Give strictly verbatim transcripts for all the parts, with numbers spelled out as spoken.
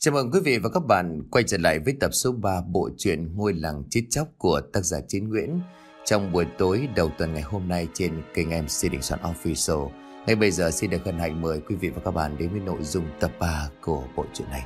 Chào mừng quý vị và các bạn quay trở lại với tập số ba bộ truyện Ngôi làng chết chóc của tác giả Chiến Nguyễn trong buổi tối đầu tuần ngày hôm nay trên kênh em xê Đình Soạn Official. Ngay bây giờ xin được hân hạnh mời quý vị và các bạn đến với nội dung tập ba của bộ truyện này.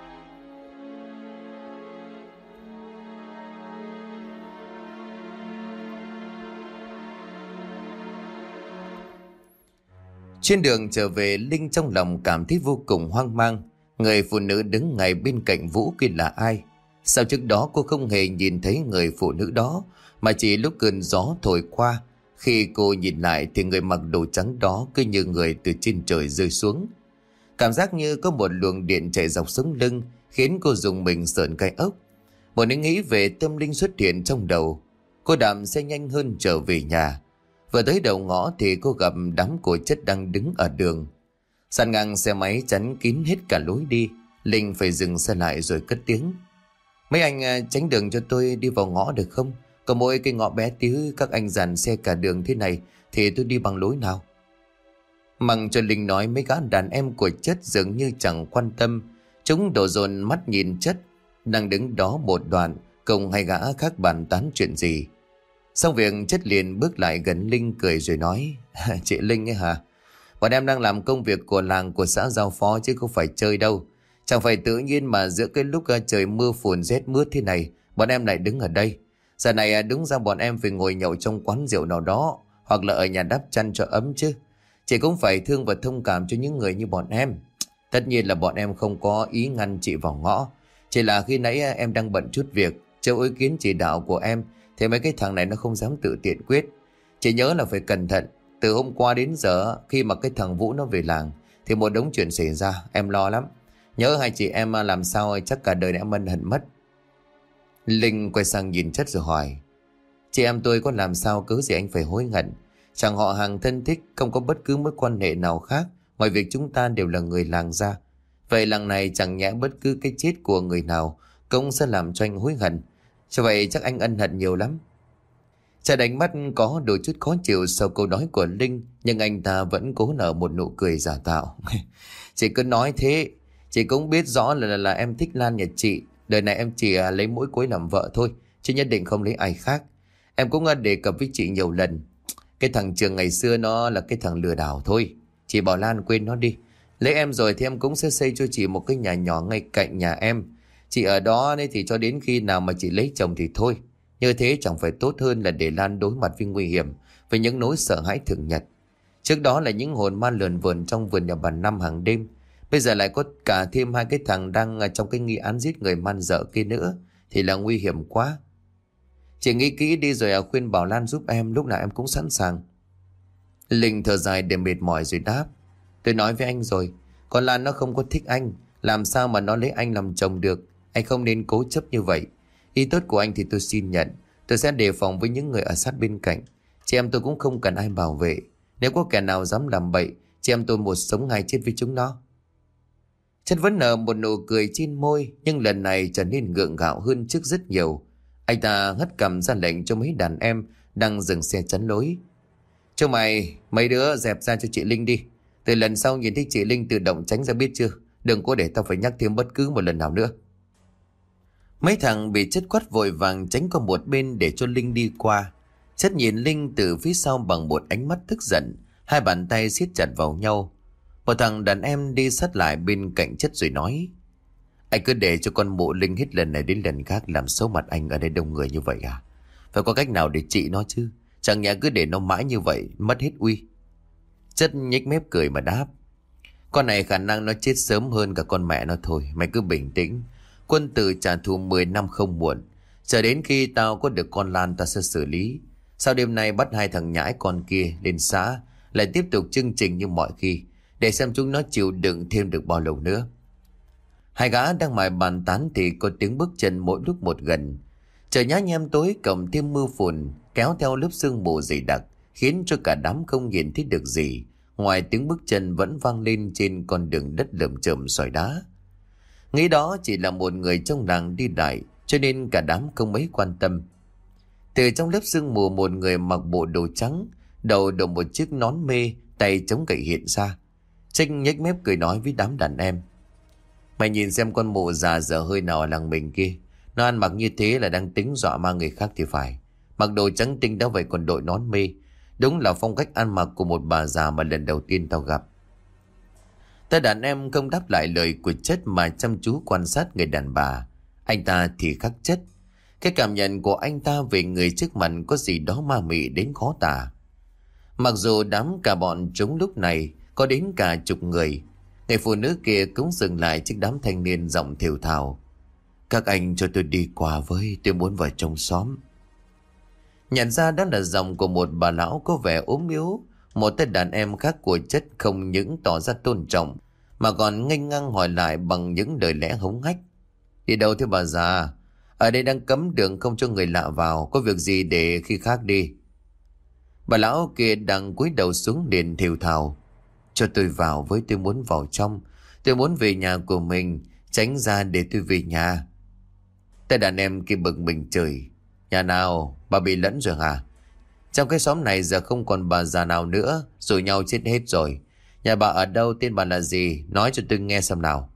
Trên đường trở về, Linh trong lòng cảm thấy vô cùng hoang mang. Người phụ nữ đứng ngay bên cạnh Vũ kia là ai? Sao trước đó cô không hề nhìn thấy người phụ nữ đó, mà chỉ lúc cơn gió thổi qua, khi cô nhìn lại thì người mặc đồ trắng đó cứ như người từ trên trời rơi xuống. Cảm giác như có một luồng điện chạy dọc sống lưng khiến cô dùng mình sởn gai ốc. Một ý nghĩ về tâm linh xuất hiện trong đầu. Cô đạp xe nhanh hơn trở về nhà. Vừa tới đầu ngõ thì cô gặp đám cổ chất đang đứng ở đường. Sàn ngang xe máy chắn kín hết cả lối đi. Linh phải dừng xe lại rồi cất tiếng: "Mấy anh tránh đường cho tôi đi vào ngõ được không? Có mỗi cái ngõ bé tí, các anh dàn xe cả đường thế này thì tôi đi bằng lối nào?" Mặc cho Linh nói, mấy gã đàn em của chất dường như chẳng quan tâm. Chúng đổ dồn mắt nhìn chất đang đứng đó một đoạn, cùng hai gã khác bàn tán chuyện gì. Xong việc, chất liền bước lại gần Linh cười rồi nói: "Chị Linh ấy hả? Bọn em đang làm công việc của làng, của xã giao phó chứ không phải chơi đâu. Chẳng phải tự nhiên mà giữa cái lúc trời mưa phùn rét mướt thế này bọn em lại đứng ở đây. Giờ này đúng ra bọn em phải ngồi nhậu trong quán rượu nào đó, hoặc là ở nhà đắp chăn cho ấm chứ. Chị cũng phải thương và thông cảm cho những người như bọn em. Tất nhiên là bọn em không có ý ngăn chị vào ngõ. Chỉ là khi nãy em đang bận chút việc, theo ý kiến chỉ đạo của em thì mấy cái thằng này nó không dám tự tiện quyết. Chị nhớ là phải cẩn thận. Từ hôm qua đến giờ, khi mà cái thằng Vũ nó về làng thì một đống chuyện xảy ra, em lo lắm. Nhớ hai chị em làm sao chắc cả đời này em ân hận mất." Linh quay sang nhìn chất rồi hỏi: "Chị em tôi có làm sao cớ gì anh phải hối hận? Chẳng họ hàng thân thích, không có bất cứ mối quan hệ nào khác ngoài việc chúng ta đều là người làng ra. Vậy làng này chẳng nhẽ bất cứ cái chết của người nào cũng sẽ làm cho anh hối hận. Cho vậy chắc anh ân hận nhiều lắm." Chả đánh mắt có đôi chút khó chịu sau câu nói của Linh, nhưng anh ta vẫn cố nở một nụ cười giả tạo. "Chị cứ nói thế. Chị cũng biết rõ là, là là em thích Lan nhà chị. Đời này em chỉ lấy mỗi cô ấy làm vợ thôi, chứ nhất định không lấy ai khác. Em cũng đề cập với chị nhiều lần. Cái thằng Trường ngày xưa nó là cái thằng lừa đảo thôi. Chị bảo Lan quên nó đi. Lấy em rồi thì em cũng sẽ xây cho chị một cái nhà nhỏ ngay cạnh nhà em. Chị ở đó đấy thì cho đến khi nào mà chị lấy chồng thì thôi. Như thế chẳng phải tốt hơn là để Lan đối mặt với nguy hiểm, với những nỗi sợ hãi thường nhật. Trước đó là những hồn ma lờn vờn trong vườn nhà bà Năm hàng đêm. Bây giờ lại có cả thêm hai cái thằng đang trong cái nghi án giết người man dợ kia nữa, thì là nguy hiểm quá. Chị nghĩ kỹ đi rồi khuyên bảo Lan giúp em, lúc nào em cũng sẵn sàng." Linh thở dài để mệt mỏi rồi đáp: "Tôi nói với anh rồi, còn Lan nó không có thích anh, làm sao mà nó lấy anh làm chồng được. Anh không nên cố chấp như vậy. Ý tốt của anh thì tôi xin nhận. Tôi sẽ đề phòng với những người ở sát bên cạnh. Chị em tôi cũng không cần ai bảo vệ. Nếu có kẻ nào dám làm bậy, chị em tôi một sống hai chết với chúng nó." Chất vẫn nở một nụ cười trên môi, nhưng lần này trở nên gượng gạo hơn trước rất nhiều. Anh ta hất cằm ra lệnh cho mấy đàn em đang dừng xe chắn lối: "Cho mày, mấy đứa dẹp ra cho chị Linh đi. Từ lần sau nhìn thấy chị Linh tự động tránh ra, biết chưa? Đừng có để tao phải nhắc thêm bất cứ một lần nào nữa." Mấy thằng bị chất quát vội vàng tránh qua một bên để cho Linh đi qua. Chất nhìn Linh từ phía sau bằng một ánh mắt tức giận, hai bàn tay siết chặt vào nhau. Một thằng đàn em đi sát lại bên cạnh chất rồi nói: "Anh cứ để cho con mụ Linh hết lần này đến lần khác làm xấu mặt anh ở đây đông người như vậy à? Phải có cách nào để trị nó chứ. Chẳng nhẽ cứ để nó mãi như vậy mất hết uy." Chất nhếch mép cười mà đáp: "Con này khả năng nó chết sớm hơn cả con mẹ nó thôi. Mày cứ bình tĩnh. Quân tử trả thù mười năm không muộn. Chờ đến khi tao có được con Lan ta sẽ xử lý. Sau đêm nay bắt hai thằng nhãi con kia lên xã, lại tiếp tục chương trình như mọi khi, để xem chúng nó chịu đựng thêm được bao lâu nữa." Hai gã đang mải bàn tán thì có tiếng bước chân mỗi lúc một gần. Trời nhá nhem tối cộng thêm mưa phùn kéo theo lớp sương mù dày đặc, khiến cho cả đám không nhìn thấy được gì ngoài tiếng bước chân vẫn vang lên trên con đường đất lởm chởm sỏi đá. Nghĩ đó chỉ là một người trong làng đi đại, cho nên cả đám không mấy quan tâm. Từ trong lớp sương mù, một người mặc bộ đồ trắng, đầu đội một chiếc nón mê, tay chống gậy hiện ra. Tranh nhếch mép cười nói với đám đàn em: Mày nhìn xem con mụ già dở hơi nào ở làng mình kia. Nó ăn mặc như thế là đang tính dọa ma người khác thì phải. Mặc đồ trắng tinh đã vậy còn đội nón mê. Đúng là phong cách ăn mặc của một bà già mà lần đầu tiên tao gặp. Ta đàn em không đáp lại lời của Chất mà chăm chú quan sát người đàn bà. Anh ta thì khắc Chất. Cái cảm nhận của anh ta về người trước mặt có gì đó ma mị đến khó tả. Mặc dù đám cả bọn chúng lúc này có đến cả chục người, người phụ nữ kia cũng dừng lại trước đám thanh niên giọng thều thào. Các anh cho tôi đi qua với, tôi muốn vào trong xóm. Nhận ra đó là giọng của một bà lão có vẻ ốm yếu. Một tên đàn em khác của Chất không những tỏ ra tôn trọng mà còn nghênh ngang hỏi lại bằng những lời lẽ hống hách. Đi đâu thế bà già? Ở đây đang cấm đường không cho người lạ vào. Có việc gì để khi khác đi. Bà lão kia đang cúi đầu xuống liền thều thào. Cho tôi vào với, tôi muốn vào trong. Tôi muốn về nhà của mình. Tránh ra để tôi về nhà. Tên đàn em kia bực mình chửi. Nhà nào? Bà bị lẫn rồi hả? Trong cái xóm này giờ không còn bà già nào nữa. Rủ nhau chết hết rồi. Nhà bà ở đâu, tên bà là gì? Nói cho tôi nghe xem nào.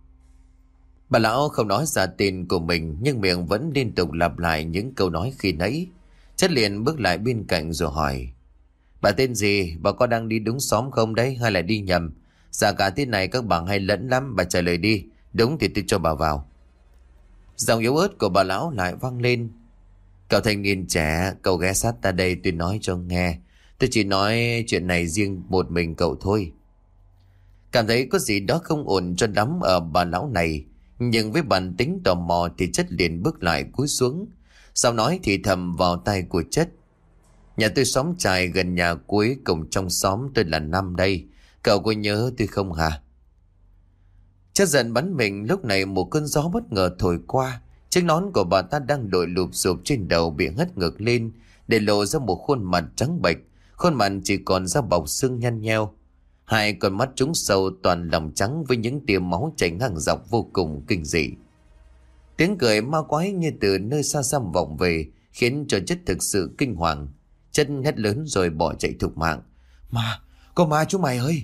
Bà lão không nói ra tên của mình, nhưng miệng vẫn liên tục lặp lại những câu nói khi nãy. Chất liền bước lại bên cạnh rồi hỏi. Bà tên gì? Bà có đang đi đúng xóm không đấy hay là đi nhầm? Dạ cả tên này các bà hay lẫn lắm. Bà trả lời đi. Đúng thì tôi cho bà vào. Giọng yếu ớt của bà lão lại vang lên. Cậu thanh niên trẻ, cậu ghé sát ta đây tôi nói cho nghe. Tôi chỉ nói chuyện này riêng một mình cậu thôi. Cảm thấy có gì đó không ổn cho lắm ở bà lão này. Nhưng với bản tính tò mò thì Chất liền bước lại cúi xuống. Sau nói thì thầm vào tay của Chất. Nhà tôi xóm trài gần nhà cuối cùng trong xóm, tôi là Năm đây. Cậu có nhớ tôi không hả? Chất giận bắn mình. Lúc này một cơn gió bất ngờ thổi qua. Chiếc nón của bà ta đang đội lụp xụp trên đầu bị hất ngược lên, để lộ ra một khuôn mặt trắng bệch. Khuôn mặt chỉ còn da bọc xương nhăn nheo. Hai con mắt trúng sâu toàn lòng trắng với những tia máu chảy ngang dọc vô cùng kinh dị. Tiếng cười ma quái như từ nơi xa xăm vọng về khiến cho Chất thực sự kinh hoàng. Chất hét lớn rồi bỏ chạy thục mạng. Ma, có ma chú mày ơi!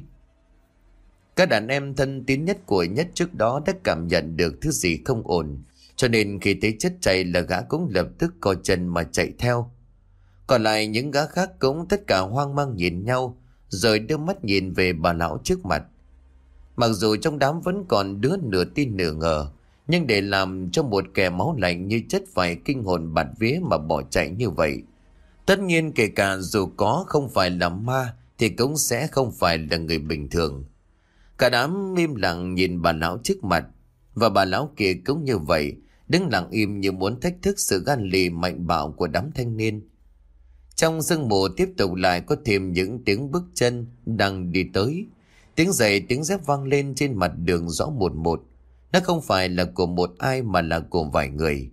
Các đàn em thân tín nhất của Nhất trước đó đã cảm nhận được thứ gì không ổn, cho nên khi thấy Chất chạy là gã cũng lập tức co chân mà chạy theo. Còn lại những gã khác cũng tất cả hoang mang nhìn nhau, rồi đưa mắt nhìn về bà lão trước mặt. Mặc dù trong đám vẫn còn đứa nửa tin nửa ngờ, nhưng để làm cho một kẻ máu lạnh như Chất phải kinh hồn bạt vía mà bỏ chạy như vậy, tất nhiên kể cả dù có không phải là ma thì cũng sẽ không phải là người bình thường. Cả đám im lặng nhìn bà lão trước mặt, và bà lão kia cũng như vậy, đứng lặng im như muốn thách thức sự gan lì mạnh bạo của đám thanh niên. Trong sương mù tiếp tục lại có thêm những tiếng bước chân đang đi tới. Tiếng giày tiếng dép vang lên trên mặt đường rõ một một. Nó không phải là của một ai mà là của vài người.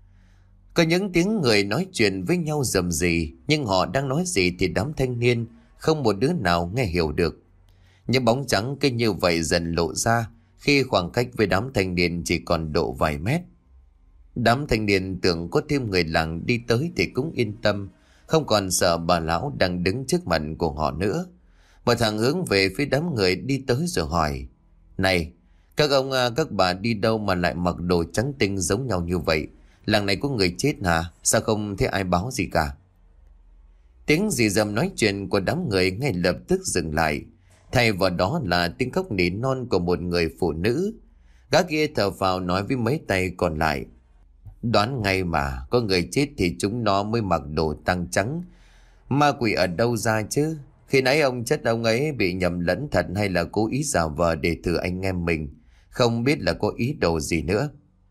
Có những tiếng người nói chuyện với nhau rầm rì, nhưng họ đang nói gì thì đám thanh niên không một đứa nào nghe hiểu được. Những bóng trắng cứ như vậy dần lộ ra khi khoảng cách với đám thanh niên chỉ còn độ vài mét. Đám thanh niên tưởng có thêm người làng đi tới thì cũng yên tâm, không còn sợ bà lão đang đứng trước mặt của họ nữa. Bà thằng hướng về phía đám người đi tới rồi hỏi. Này, các ông các bà đi đâu mà lại mặc đồ trắng tinh giống nhau như vậy? Làng này có người chết hả? Sao không thấy ai báo gì cả? Tiếng rì rầm nói chuyện của đám người ngay lập tức dừng lại. Thay vào đó là tiếng khóc nỉ non của một người phụ nữ. Gã kia thở phào nói với mấy tay còn lại. Đoán ngay mà, có người chết thì chúng nó mới mặc đồ tang trắng. Ma quỷ ở đâu ra chứ? Khi nãy ông Chất ông ấy bị nhầm lẫn thật hay là cố ý giả vờ để thử anh em mình? Không biết là có ý đồ gì nữa.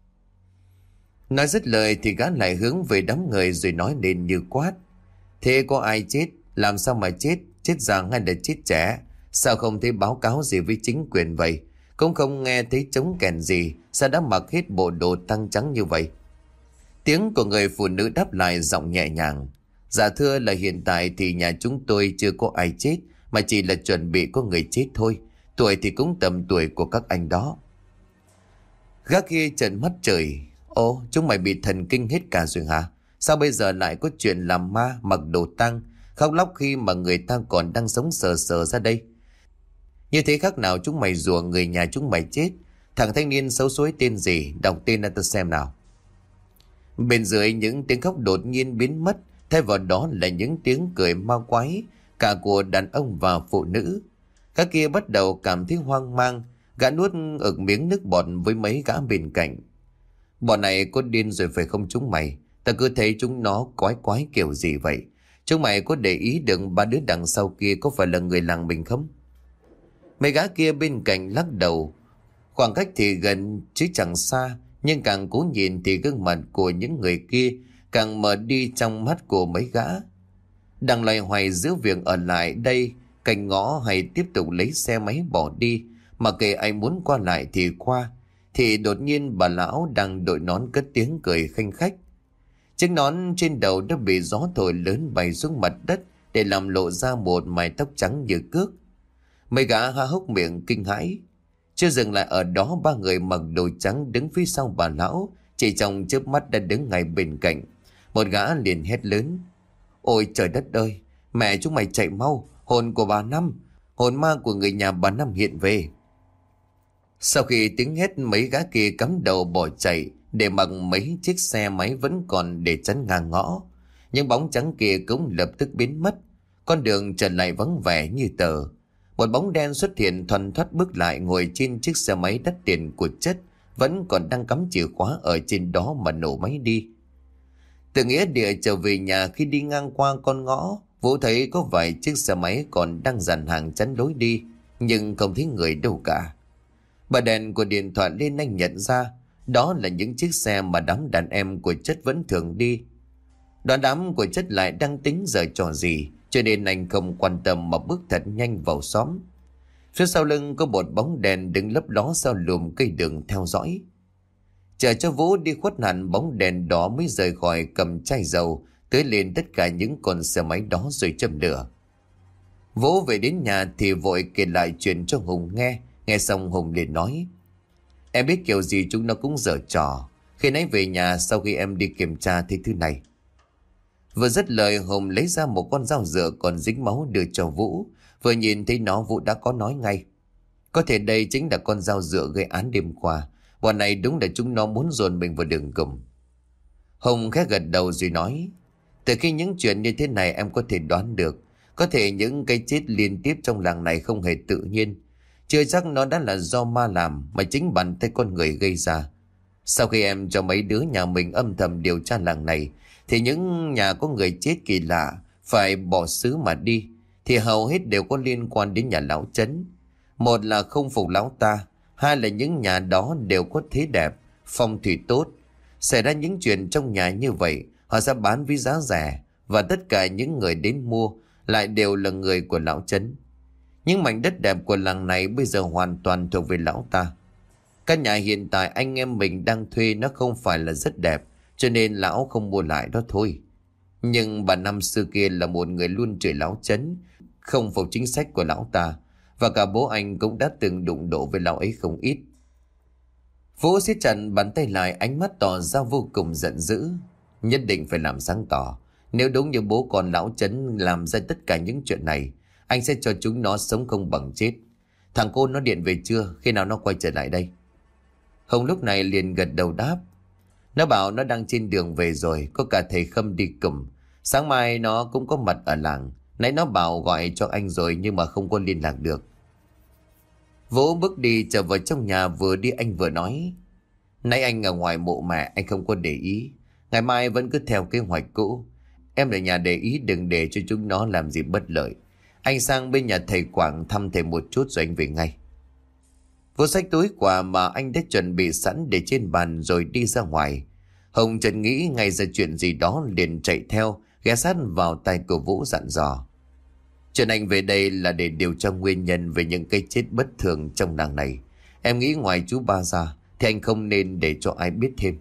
Nói dứt lời thì gã lại hướng về đám người rồi nói lên như quát. Thế có ai chết? Làm sao mà chết? Chết già hay là chết trẻ? Sao không thấy báo cáo gì với chính quyền vậy? Cũng không nghe thấy trống kèn gì. Sao đã mặc hết bộ đồ tang trắng như vậy? Tiếng của người phụ nữ đáp lại giọng nhẹ nhàng. Dạ thưa là hiện tại thì nhà chúng tôi chưa có ai chết, mà chỉ là chuẩn bị có người chết thôi. Tuổi thì cũng tầm tuổi của các anh đó. Gã kia trợn mắt trời. Ồ, chúng mày bị thần kinh hết cả rồi hả? Sao bây giờ lại có chuyện làm ma mặc đồ tang, khóc lóc khi mà người ta còn đang sống sờ sờ ra đây? Như thế khác nào chúng mày rủa người nhà chúng mày chết? Thằng thanh niên xấu xối tên gì? Đọc tên ra tôi xem nào. Bên dưới những tiếng khóc đột nhiên biến mất, thay vào đó là những tiếng cười ma quái, cả của đàn ông và phụ nữ. Các kia bắt đầu cảm thấy hoang mang, gã nuốt ực miếng nước bọt với mấy gã bên cạnh. Bọn này có điên rồi phải không chúng mày? Ta cứ thấy chúng nó quái quái kiểu gì vậy? Chúng mày có để ý được ba đứa đằng sau kia có phải là người làng mình không? Mấy gã kia bên cạnh lắc đầu. Khoảng cách thì gần chứ chẳng xa, nhưng càng cố nhìn thì gương mặt của những người kia càng mờ đi trong mắt của mấy gã. Đang loay hoay giữa việc ở lại đây cạnh ngõ hay tiếp tục lấy xe máy bỏ đi, mà kệ ai muốn qua lại thì qua, thì đột nhiên bà lão đang đội nón cất tiếng cười khanh khách. Chiếc nón trên đầu đã bị gió thổi lớn bay xuống mặt đất để làm lộ ra một mái tóc trắng như cước. Mấy gã há hốc miệng kinh hãi. Chưa dừng lại ở đó, ba người mặc đồ trắng đứng phía sau bà lão, chỉ trong chớp mắt đã đứng ngay bên cạnh. Một gã liền hét lớn: Ôi trời đất ơi, mẹ chúng mày chạy mau, hồn của bà Năm, hồn ma của người nhà bà Năm hiện về. Sau khi tiếng hét, mấy gã kia cắm đầu bỏ chạy, để mặc mấy chiếc xe máy vẫn còn để chắn ngang ngõ. Những bóng trắng kia cũng lập tức biến mất, con đường trở lại vắng vẻ như tờ. Một bóng đen xuất hiện thoăn thoắt bước lại, ngồi trên chiếc xe máy đắt tiền của Chất, vẫn còn đang cắm chìa khóa ở trên đó mà nổ máy đi. Từ nghĩa địa trở về nhà, khi đi ngang qua con ngõ, Vũ thấy có vài chiếc xe máy còn đang dàn hàng chắn lối đi, nhưng không thấy người đâu cả. Bật đèn của điện thoại lên, anh nhận ra đó là những chiếc xe mà đám đàn em của Chất vẫn thường đi. Đoàn đám của Chất lại đang tính giờ trò gì, cho nên anh không quan tâm mà bước thật nhanh vào xóm. Phía sau lưng có một bóng đèn đứng lấp ló sau lùm cây đường theo dõi. Chờ cho Vũ đi khuất hẳn bóng đèn đó mới rời khỏi, cầm chai dầu tưới lên tất cả những con xe máy đó rồi châm lửa. Vũ về đến nhà thì vội kể lại chuyện cho Hùng nghe. Nghe xong Hùng liền nói: Em biết kiểu gì chúng nó cũng giở trò. Khi nãy về nhà, sau khi em đi kiểm tra thấy thứ này. Vừa dứt lời, Hùng lấy ra một con dao dựa còn dính máu đưa cho Vũ. Vừa nhìn thấy nó, Vũ đã có nói ngay: Có thể đây chính là con dao dựa gây án đêm qua. Bọn này đúng là chúng nó muốn dồn mình vào đường cùng. Hùng khẽ gật đầu rồi nói: Từ khi những chuyện như thế này em có thể đoán được, có thể những cái chết liên tiếp trong làng này không hề tự nhiên. Chưa chắc nó đã là do ma làm, mà chính bàn tay con người gây ra. Sau khi em cho mấy đứa nhà mình âm thầm điều tra làng này, thì những nhà có người chết kỳ lạ phải bỏ xứ mà đi, thì hầu hết đều có liên quan đến nhà lão Trấn. Một là không phục lão ta, hai là những nhà đó đều có thế đẹp, phong thủy tốt. Xảy ra những chuyện trong nhà như vậy, họ sẽ bán với giá rẻ, và tất cả những người đến mua lại đều là người của lão Trấn. Những mảnh đất đẹp của làng này bây giờ hoàn toàn thuộc về lão ta. Căn nhà hiện tại anh em mình đang thuê nó không phải là rất đẹp, cho nên lão không mua lại đó thôi. Nhưng bà năm xưa kia là một người luôn chửi lão Trấn, không phục chính sách của lão ta, và cả bố anh cũng đã từng đụng độ với lão ấy không ít. Vũ siết chặt bàn tay lại, ánh mắt tỏ ra vô cùng giận dữ. Nhất định phải làm sáng tỏ. Nếu đúng như bố con lão Trấn làm ra tất cả những chuyện này, anh sẽ cho chúng nó sống không bằng chết. Thằng cô nó điện về chưa? Khi nào nó quay trở lại đây? Hồng lúc này liền gật đầu đáp: Nó bảo nó đang trên đường về rồi, có cả thầy Khâm đi cùng. Sáng mai nó cũng có mặt ở làng. Nãy nó bảo gọi cho anh rồi nhưng mà không có liên lạc được. Vũ bước đi trở vào trong nhà, vừa đi anh vừa nói: Nãy anh ở ngoài mộ mẹ, anh không có để ý. Ngày mai vẫn cứ theo kế hoạch cũ. Em ở nhà để ý đừng để cho chúng nó làm gì bất lợi. Anh sang bên nhà thầy Quảng thăm thầy một chút rồi anh về ngay. Vũ xách túi quà mà anh đã chuẩn bị sẵn để trên bàn rồi đi ra ngoài. Hồng chợt nghĩ ngay ra chuyện gì đó, liền chạy theo, ghé sát vào tay của Vũ dặn dò: Chuyện anh về đây là để điều tra nguyên nhân về những cái chết bất thường trong làng này. Em nghĩ ngoài chú ba ra thì anh không nên để cho ai biết thêm.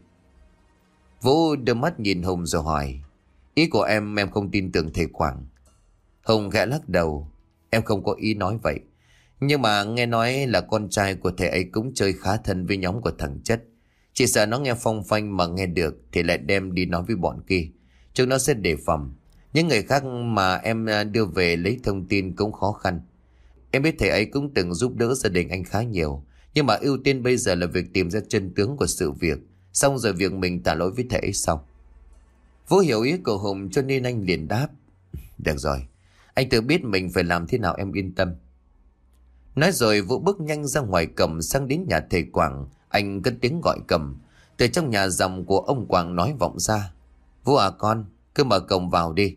Vũ đưa mắt nhìn Hồng rồi hỏi: Ý của em em không tin tưởng thầy Quảng? Hồng khẽ lắc đầu: Em không có ý nói vậy. Nhưng mà nghe nói là con trai của thầy ấy cũng chơi khá thân với nhóm của thằng Chất. Chỉ sợ nó nghe phong phanh mà nghe được thì lại đem đi nói với bọn kia. Chúng nó sẽ đề phòng. Những người khác mà em đưa về lấy thông tin cũng khó khăn. Em biết thầy ấy cũng từng giúp đỡ gia đình anh khá nhiều, Nhưng mà ưu tiên bây giờ là việc tìm ra chân tướng của sự việc, xong rồi việc mình tạ lỗi với thầy ấy sau. Vũ hiểu ý của Hùng cho nên anh liền đáp: Được rồi, anh tự biết mình phải làm thế nào, em yên tâm. Nói rồi Vũ bước nhanh ra ngoài cổng sang đến nhà thầy Quảng. Anh cất tiếng gọi cầm. Từ trong nhà dòng của ông Quảng nói vọng ra: Vũ à con, cứ mở cổng vào đi.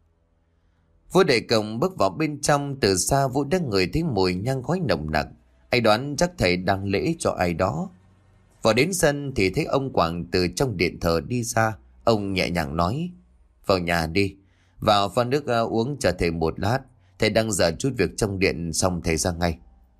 Vũ đẩy cổng bước vào bên trong. Từ xa Vũ đã ngửi thấy mùi nhang khói nồng nặc. Anh đoán chắc thầy đang lễ cho ai đó. Vào đến sân thì thấy ông Quảng từ trong điện thờ đi ra. Ông nhẹ nhàng nói: Vào nhà đi, vào pha nước uh, uống chờ thầy một lát. Thầy đang dở chút việc trong điện xong thầy ra ngay.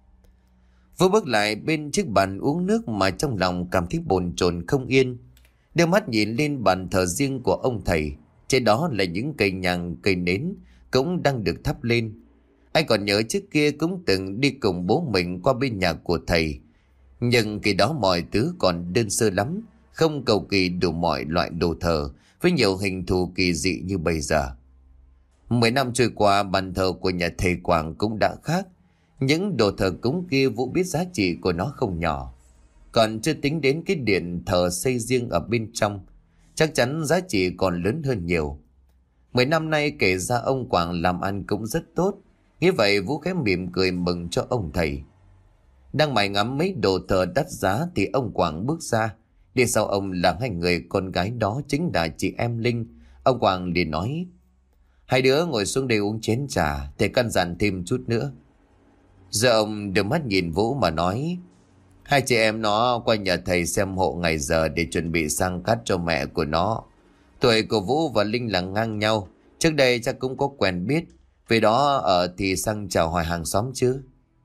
Vũ bước lại bên chiếc bàn uống nước mà trong lòng cảm thấy bồn chồn không yên. Đưa mắt nhìn lên bàn thờ riêng của ông thầy. Trên đó là những cây nhang, cây nến cũng đang được thắp lên. Anh còn nhớ trước kia cũng từng đi cùng bố mình qua bên nhà của thầy. Nhưng khi đó mọi thứ còn đơn sơ lắm, không cầu kỳ đủ mọi loại đồ thờ với nhiều hình thù kỳ dị như bây giờ. Mười năm trôi qua, bàn thờ của nhà thầy Quảng cũng đã khác. Những đồ thờ cúng kia Vũ biết giá trị của nó không nhỏ. Còn chưa tính đến cái điện thờ xây riêng ở bên trong, chắc chắn giá trị còn lớn hơn nhiều. Mười năm nay kể ra ông Quảng làm ăn cũng rất tốt. Như vậy Vũ khẽ mỉm cười mừng cho ông thầy. Đang mải ngắm mấy đồ thờ đắt giá thì ông Quảng bước ra. Đi sau ông là hai người con gái, đó chính là chị em Linh. Ông Quảng liền nói: Hai đứa ngồi xuống đây uống chén trà, thầy căn dặn thêm chút nữa. Giờ ông đưa mắt nhìn Vũ mà nói: Hai chị em nó qua nhà thầy xem hộ ngày giờ để chuẩn bị sang cát cho mẹ của nó. Tuổi của Vũ và Linh là ngang nhau, trước đây chắc cũng có quen biết. Vì đó ở thì sang chào hỏi hàng xóm chứ.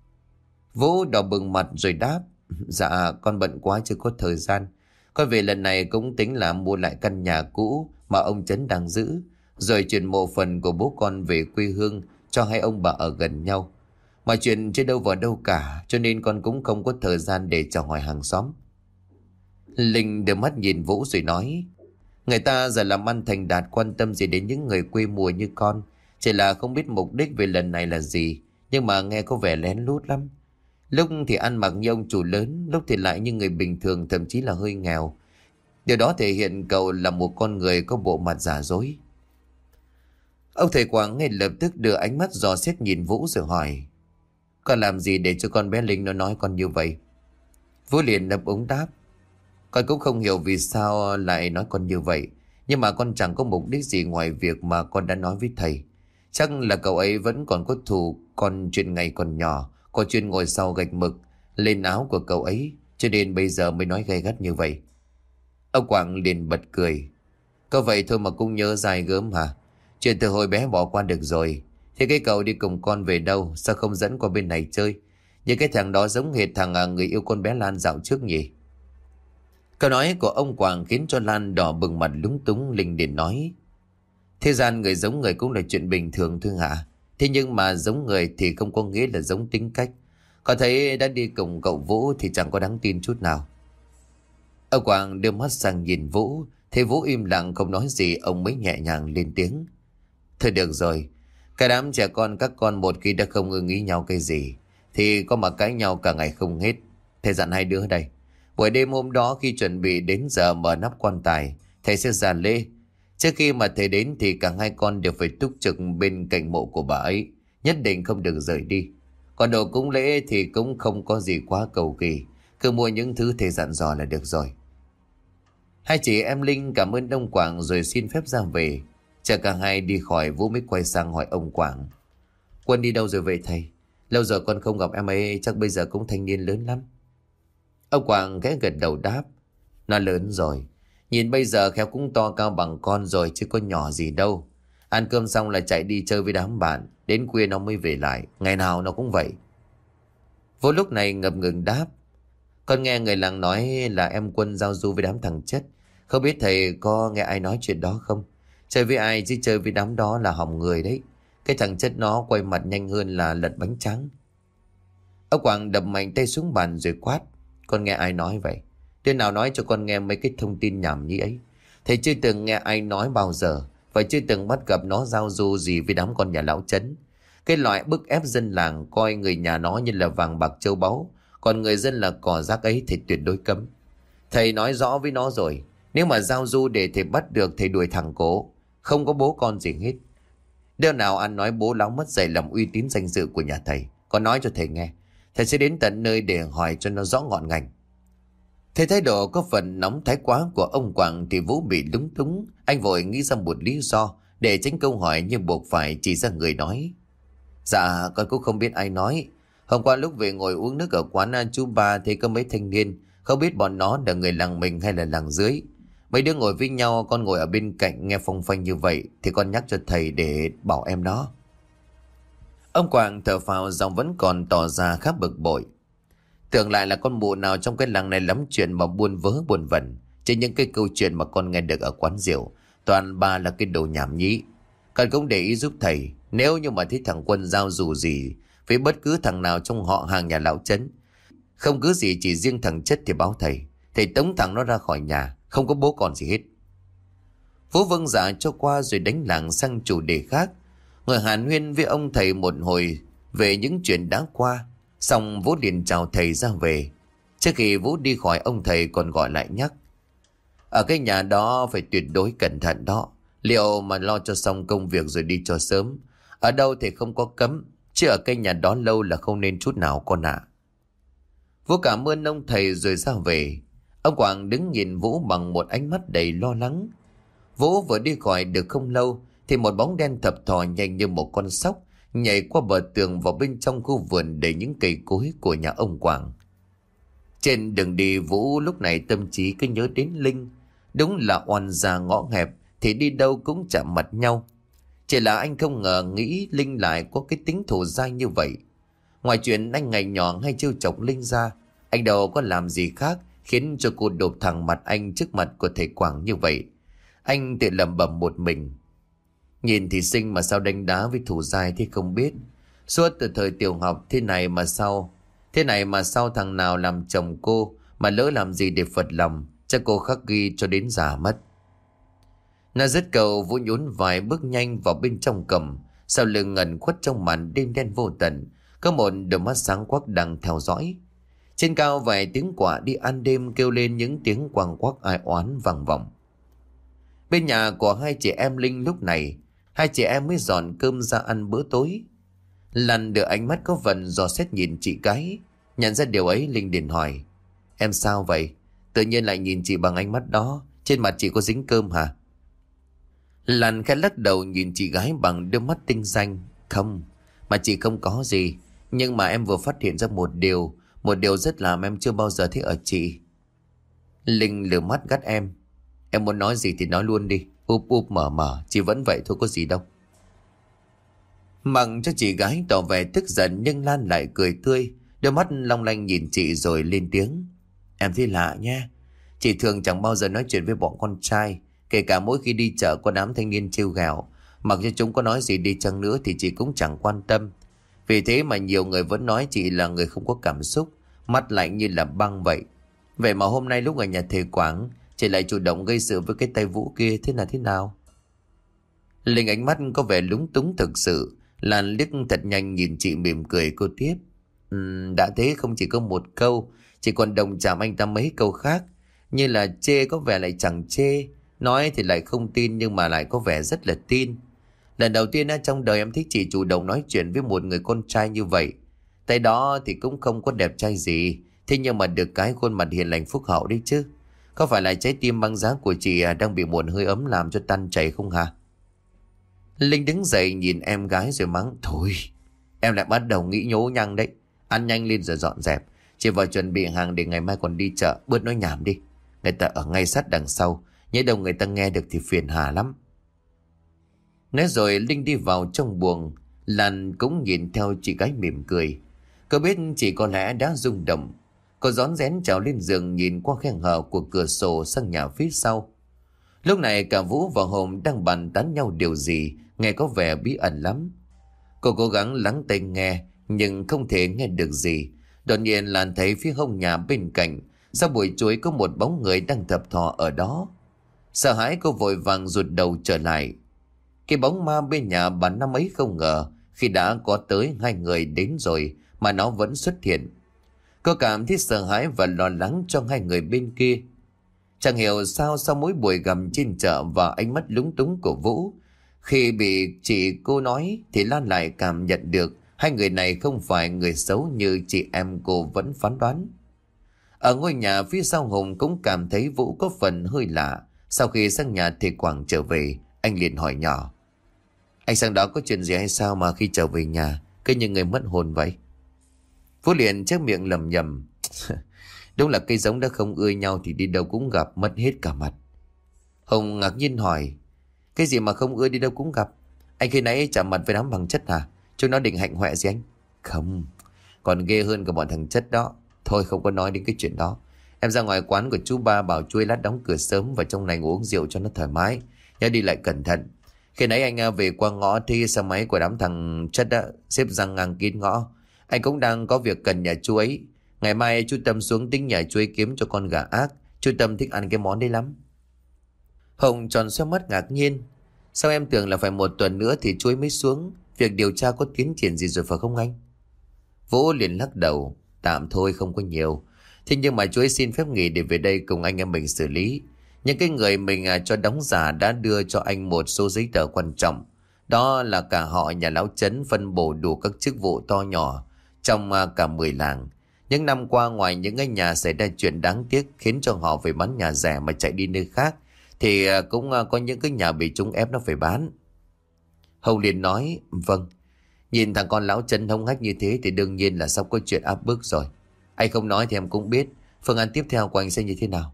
Vũ đỏ bừng mặt rồi đáp: Dạ con bận quá chưa có thời gian. Con về lần này cũng tính là mua lại căn nhà cũ mà ông Trấn đang giữ, rồi chuyển mộ phần của bố con về quê hương cho hai ông bà ở gần nhau. Mà chuyện chưa đâu vào đâu cả, cho nên con cũng không có thời gian để chào hỏi hàng xóm. Linh đưa mắt nhìn Vũ rồi nói: Người ta giờ làm ăn thành đạt, quan tâm gì đến những người quê mùa như con. Chỉ là không biết mục đích về lần này là gì, nhưng mà nghe có vẻ lén lút lắm. Lúc thì ăn mặc như ông chủ lớn, lúc thì lại như người bình thường, thậm chí là hơi nghèo. Điều đó thể hiện cậu là một con người có bộ mặt giả dối. Ông thầy Quảng ngay lập tức đưa ánh mắt dò xét nhìn Vũ rồi hỏi: Con làm gì để cho con bé Linh nó nói con như vậy? Vũ liền đáp úng đáp: Con cũng không hiểu vì sao lại nói con như vậy, nhưng mà con chẳng có mục đích gì ngoài việc mà con đã nói với thầy. Chắc là cậu ấy vẫn còn có thù con chuyện ngày còn nhỏ, có chuyên ngồi sau gạch mực lên áo của cậu ấy, cho nên bây giờ mới nói gay gắt như vậy. Ông Quảng liền bật cười: Có vậy thôi mà cũng nhớ dài gớm hả? Chuyện từ hồi bé bỏ qua được rồi. Thế cái cậu đi cùng con về đâu, sao không dẫn qua bên này chơi? Nhưng cái thằng đó giống hệt thằng à, người yêu con bé Lan dạo trước nhỉ? Câu nói của ông Quảng khiến cho Lan đỏ bừng mặt lúng túng. Linh liền nói: Thế gian người giống người cũng là chuyện bình thường thôi hả? Thế nhưng mà giống người thì không có nghĩa là giống tính cách. Có thấy đã đi cùng cậu Vũ thì chẳng có đáng tin chút nào. Ông Quảng đưa mắt sang nhìn Vũ. Thấy Vũ im lặng không nói gì, ông mới nhẹ nhàng lên tiếng: Thôi được rồi, cái đám trẻ con các con một khi đã không ưng ý nhau cái gì thì có mà cãi nhau cả ngày không hết. Thầy dặn hai đứa đây, buổi đêm hôm đó khi chuẩn bị đến giờ mở nắp quan tài, thầy sẽ ra lễ. Trước khi mà thầy đến thì cả hai con đều phải túc trực bên cạnh mộ của bà ấy, nhất định không được rời đi. Còn đồ cúng lễ thì cũng không có gì quá cầu kỳ, cứ mua những thứ thầy dặn dò là được rồi. Hai chị em Linh cảm ơn ông Quảng rồi xin phép ra về. Chờ cả hai đi khỏi, Vũ mới quay sang hỏi ông Quảng: Quân đi đâu rồi vậy thầy? Lâu rồi con không gặp em ấy, chắc bây giờ cũng thanh niên lớn lắm. Ông Quảng ghé gật đầu đáp: Nó lớn rồi, nhìn bây giờ khéo cũng to cao bằng con rồi chứ có nhỏ gì đâu. Ăn cơm xong là chạy đi chơi với đám bạn, đến khuya nó mới về lại, ngày nào nó cũng vậy. Vũ lúc này ngập ngừng đáp: Con nghe người làng nói là em Quân giao du với đám thằng Chất. Không biết thầy có nghe ai nói chuyện đó không? Chơi với ai chứ chơi với đám đó là hỏng người đấy. Cái thằng Chất nó quay mặt nhanh hơn là lật bánh tráng. Ông Quảng đập mạnh tay xuống bàn rồi quát: Con nghe ai nói vậy? Đứa nào nói cho con nghe mấy cái thông tin nhảm nhí ấy? Thầy chưa từng nghe ai nói bao giờ, và chưa từng bắt gặp nó giao du gì với đám con nhà lão Trấn. Cái loại bức ép dân làng coi người nhà nó như là vàng bạc châu báu, Còn người dân là cỏ rác ấy thì tuyệt đối cấm. Thầy nói rõ với nó rồi. Nếu mà giao du để thầy bắt được, thầy đuổi thẳng cổ. Không có bố con gì hết. Đứa nào ăn nói bố láo mất dạy làm uy tín danh dự của nhà thầy. Con nói cho thầy nghe. Thầy sẽ đến tận nơi để hỏi cho nó rõ ngọn ngành. Thấy thái độ có phần nóng thái quá của ông Quảng thì Vũ bị lúng túng. Anh vội nghĩ ra một lý do để tránh câu hỏi, nhưng buộc phải chỉ ra người nói. Dạ con cũng không biết ai nói. Hôm qua lúc về ngồi uống nước ở quán chú Ba thấy có mấy thanh niên. Không biết bọn nó là người làng mình hay là làng dưới. Mấy đứa ngồi với nhau, con ngồi ở bên cạnh nghe phong phanh như vậy thì con nhắc cho thầy để bảo em đó. Ông Quảng thở phào, giọng vẫn còn tỏ ra khá bực bội. Tưởng lại là con mụ nào trong cái làng này lắm chuyện mà buôn vớ buồn vẩn. Trên những cái câu chuyện mà con nghe được ở quán rượu, toàn ba là cái đồ nhảm nhí. Con cũng để ý giúp thầy. Nếu như mà thấy thằng Quân giao dù gì với bất cứ thằng nào trong họ hàng nhà lão Trấn, không cứ gì chỉ riêng thằng Chất thì báo thầy. Thầy tống thằng nó ra khỏi nhà, không có bố con gì hết. Vũ vâng dạ cho qua rồi đánh lảng sang chủ đề khác. Người hàn huyên với ông thầy một hồi về những chuyện đã qua. Xong Vũ liền chào thầy ra về. Trước khi Vũ đi khỏi, ông thầy còn gọi lại nhắc. Ở cái nhà đó phải tuyệt đối cẩn thận đó. Liệu mà lo cho xong công việc rồi đi cho sớm. Ở đâu thì không có cấm, chứ ở cái nhà đó lâu là không nên chút nào con ạ. À. Vũ cảm ơn ông thầy rồi ra về. Ông Quảng đứng nhìn Vũ bằng một ánh mắt đầy lo lắng. Vũ vừa đi khỏi được không lâu thì một bóng đen thập thò nhanh như một con sóc nhảy qua bờ tường vào bên trong khu vườn đầy những cây cối của nhà ông Quảng. Trên đường đi, Vũ lúc này tâm trí cứ nhớ đến Linh. Đúng là oan gia ngõ hẹp thì đi đâu cũng chạm mặt nhau. Chỉ là anh không ngờ nghĩ Linh lại có cái tính thù dai như vậy. Ngoài chuyện anh ngày nhỏ hay trêu chọc Linh ra, anh đâu có làm gì khác khiến cho cô đột thẳng mặt anh trước mặt của thầy Quảng như vậy. Anh tự lẩm bẩm một mình. Nhìn thì xinh mà sao đánh đá với thù dai thế không biết. Suốt từ thời tiểu học thế này mà sao Thế này mà sao thằng nào làm chồng cô mà lỡ làm gì để phật lòng, chắc cô khắc ghi cho đến già mất. Nó dứt cầu, Vũ nhún vài bước nhanh vào bên trong cầm. Sau lưng ngẩn khuất trong màn đêm đen vô tận, có một đôi mắt sáng quắc đang theo dõi. Trên cao vài tiếng quạ đi ăn đêm kêu lên những tiếng quang quắc ai oán vang vọng. Bên nhà của hai chị em Linh lúc này, hai chị em mới dọn cơm ra ăn bữa tối. Lần đưa ánh mắt có phần dò xét nhìn chị gái. Nhận ra điều ấy, Linh liền hỏi. Em sao vậy? Tự nhiên lại nhìn chị bằng ánh mắt đó. Trên mặt chị có dính cơm hả? Lần khẽ lắc đầu nhìn chị gái bằng đôi mắt tinh danh. Không, mà chị không có gì. Nhưng mà em vừa phát hiện ra một điều. Một điều rất làm em chưa bao giờ thấy ở chị. Linh lừa mắt gắt em. Em muốn nói gì thì nói luôn đi. Úp úp mở mở, chị vẫn vậy thôi có gì đâu. Mặc cho chị gái tỏ vẻ tức giận, nhưng Lan lại cười tươi, đôi mắt long lanh nhìn chị rồi lên tiếng. Em thấy lạ nha. Chị thường chẳng bao giờ nói chuyện với bọn con trai. Kể cả mỗi khi đi chợ có đám thanh niên trêu ghẹo, mặc cho chúng có nói gì đi chăng nữa thì chị cũng chẳng quan tâm. Vì thế mà nhiều người vẫn nói chị là người không có cảm xúc, mắt lạnh như là băng vậy. Vậy mà hôm nay lúc ở nhà thầy Quảng, chị lại chủ động gây sự với cái tay Vũ kia, thế là thế nào? Linh ánh mắt có vẻ lúng túng thực sự. Lan liếc thật nhanh nhìn chị mỉm cười, cô tiếp. Uhm, đã thế không chỉ có một câu, chỉ còn đồng chạm anh ta mấy câu khác. Như là chê có vẻ lại chẳng chê, nói thì lại không tin nhưng mà lại có vẻ rất là tin. Lần đầu tiên trong đời em thích chị chủ động nói chuyện với một người con trai như vậy. Tay đó thì cũng không có đẹp trai gì, thế nhưng mà được cái khuôn mặt hiền lành phúc hậu đấy chứ. Có phải là trái tim băng giá của chị đang bị một hơi ấm làm cho tan chảy không hả? Linh đứng dậy nhìn em gái rồi mắng. Thôi, em lại bắt đầu nghĩ nhố nhăng đấy. Ăn nhanh lên rồi dọn dẹp. Chị vào chuẩn bị hàng để ngày mai còn đi chợ. Bớt nói nhảm đi. Người ta ở ngay sát đằng sau, nhớ đâu người ta nghe được thì phiền hà lắm. Nói rồi Linh đi vào trong buồng. Lan cũng nhìn theo chị gái mỉm cười. Cô biết chị có lẽ đã rung động. Cô rón rén trèo lên giường nhìn qua khe hở của cửa sổ sang nhà phía sau. Lúc này cả Vũ và Hồng đang bàn tán nhau điều gì nghe có vẻ bí ẩn lắm. Cô cố gắng lắng tai nghe nhưng không thể nghe được gì. Đột nhiên Lan thấy phía hông nhà bên cạnh, sau bụi chuối có một bóng người đang thập thò ở đó. Sợ hãi cô vội vàng rụt đầu trở lại. Cái bóng ma bên nhà bà năm ấy không ngờ khi đã có tới hai người đến rồi mà nó vẫn xuất hiện. Cô cảm thấy sợ hãi và lo lắng cho hai người bên kia. Chẳng hiểu sao sau mỗi buổi gặp trên chợ và ánh mắt lúng túng của Vũ, khi bị chị cô nói thì Lan lại cảm nhận được hai người này không phải người xấu như chị em cô vẫn phán đoán. Ở ngôi nhà phía sau Hùng cũng cảm thấy Vũ có phần hơi lạ. Sau khi sang nhà thầy Quảng trở về, anh liền hỏi nhỏ: Anh sang đó có chuyện gì hay sao mà khi trở về nhà cứ như người mất hồn vậy? Vũ liền chép miệng lầm nhầm: Đúng là cây giống đã không ưa nhau thì đi đâu cũng gặp, mất hết cả mặt. Hùng ngạc nhiên hỏi: Cái gì mà không ưa đi đâu cũng gặp? Anh khi nãy chạm mặt với đám bằng chất hả? Chúng nó định hạnh hoẹ gì anh? Không, còn ghê hơn cả bọn thằng chất đó. Thôi không có nói đến cái chuyện đó. Em ra ngoài quán của chú ba bảo chú ấy lát đóng cửa sớm vào trong này ngồi uống rượu cho nó thoải mái. Nhớ đi lại cẩn thận. Khi nãy anh về qua ngõ thì xe máy của đám thằng chất đã xếp răng ngang kín ngõ. Anh cũng đang có việc cần nhà chú ấy. Ngày mai chú Tâm xuống tính nhà chú ấy kiếm cho con gà ác. Chú Tâm thích ăn cái món đấy lắm. Hồng tròn xoe mắt ngạc nhiên: Sao em tưởng là phải một tuần nữa thì chú ấy mới xuống? Việc điều tra có tiến triển gì rồi phải không anh? Vũ liền lắc đầu: Tạm thôi, không có nhiều. Thế nhưng mà chú ấy xin phép nghỉ để về đây cùng anh em mình xử lý. Những cái người mình à, cho đóng giả đã đưa cho anh một số giấy tờ quan trọng. Đó là cả họ nhà lão Trấn phân bổ đủ các chức vụ to nhỏ trong à, cả mười làng. Những năm qua, ngoài những cái nhà xảy ra chuyện đáng tiếc khiến cho họ phải bán nhà rẻ mà chạy đi nơi khác, thì à, cũng à, có những cái nhà bị chúng ép nó phải bán. Hồng liền nói: Vâng. Nhìn thằng con lão Trấn hống hách như thế thì đương nhiên là sắp có chuyện áp bức rồi. Anh không nói thì em cũng biết phương án tiếp theo của anh sẽ như thế nào.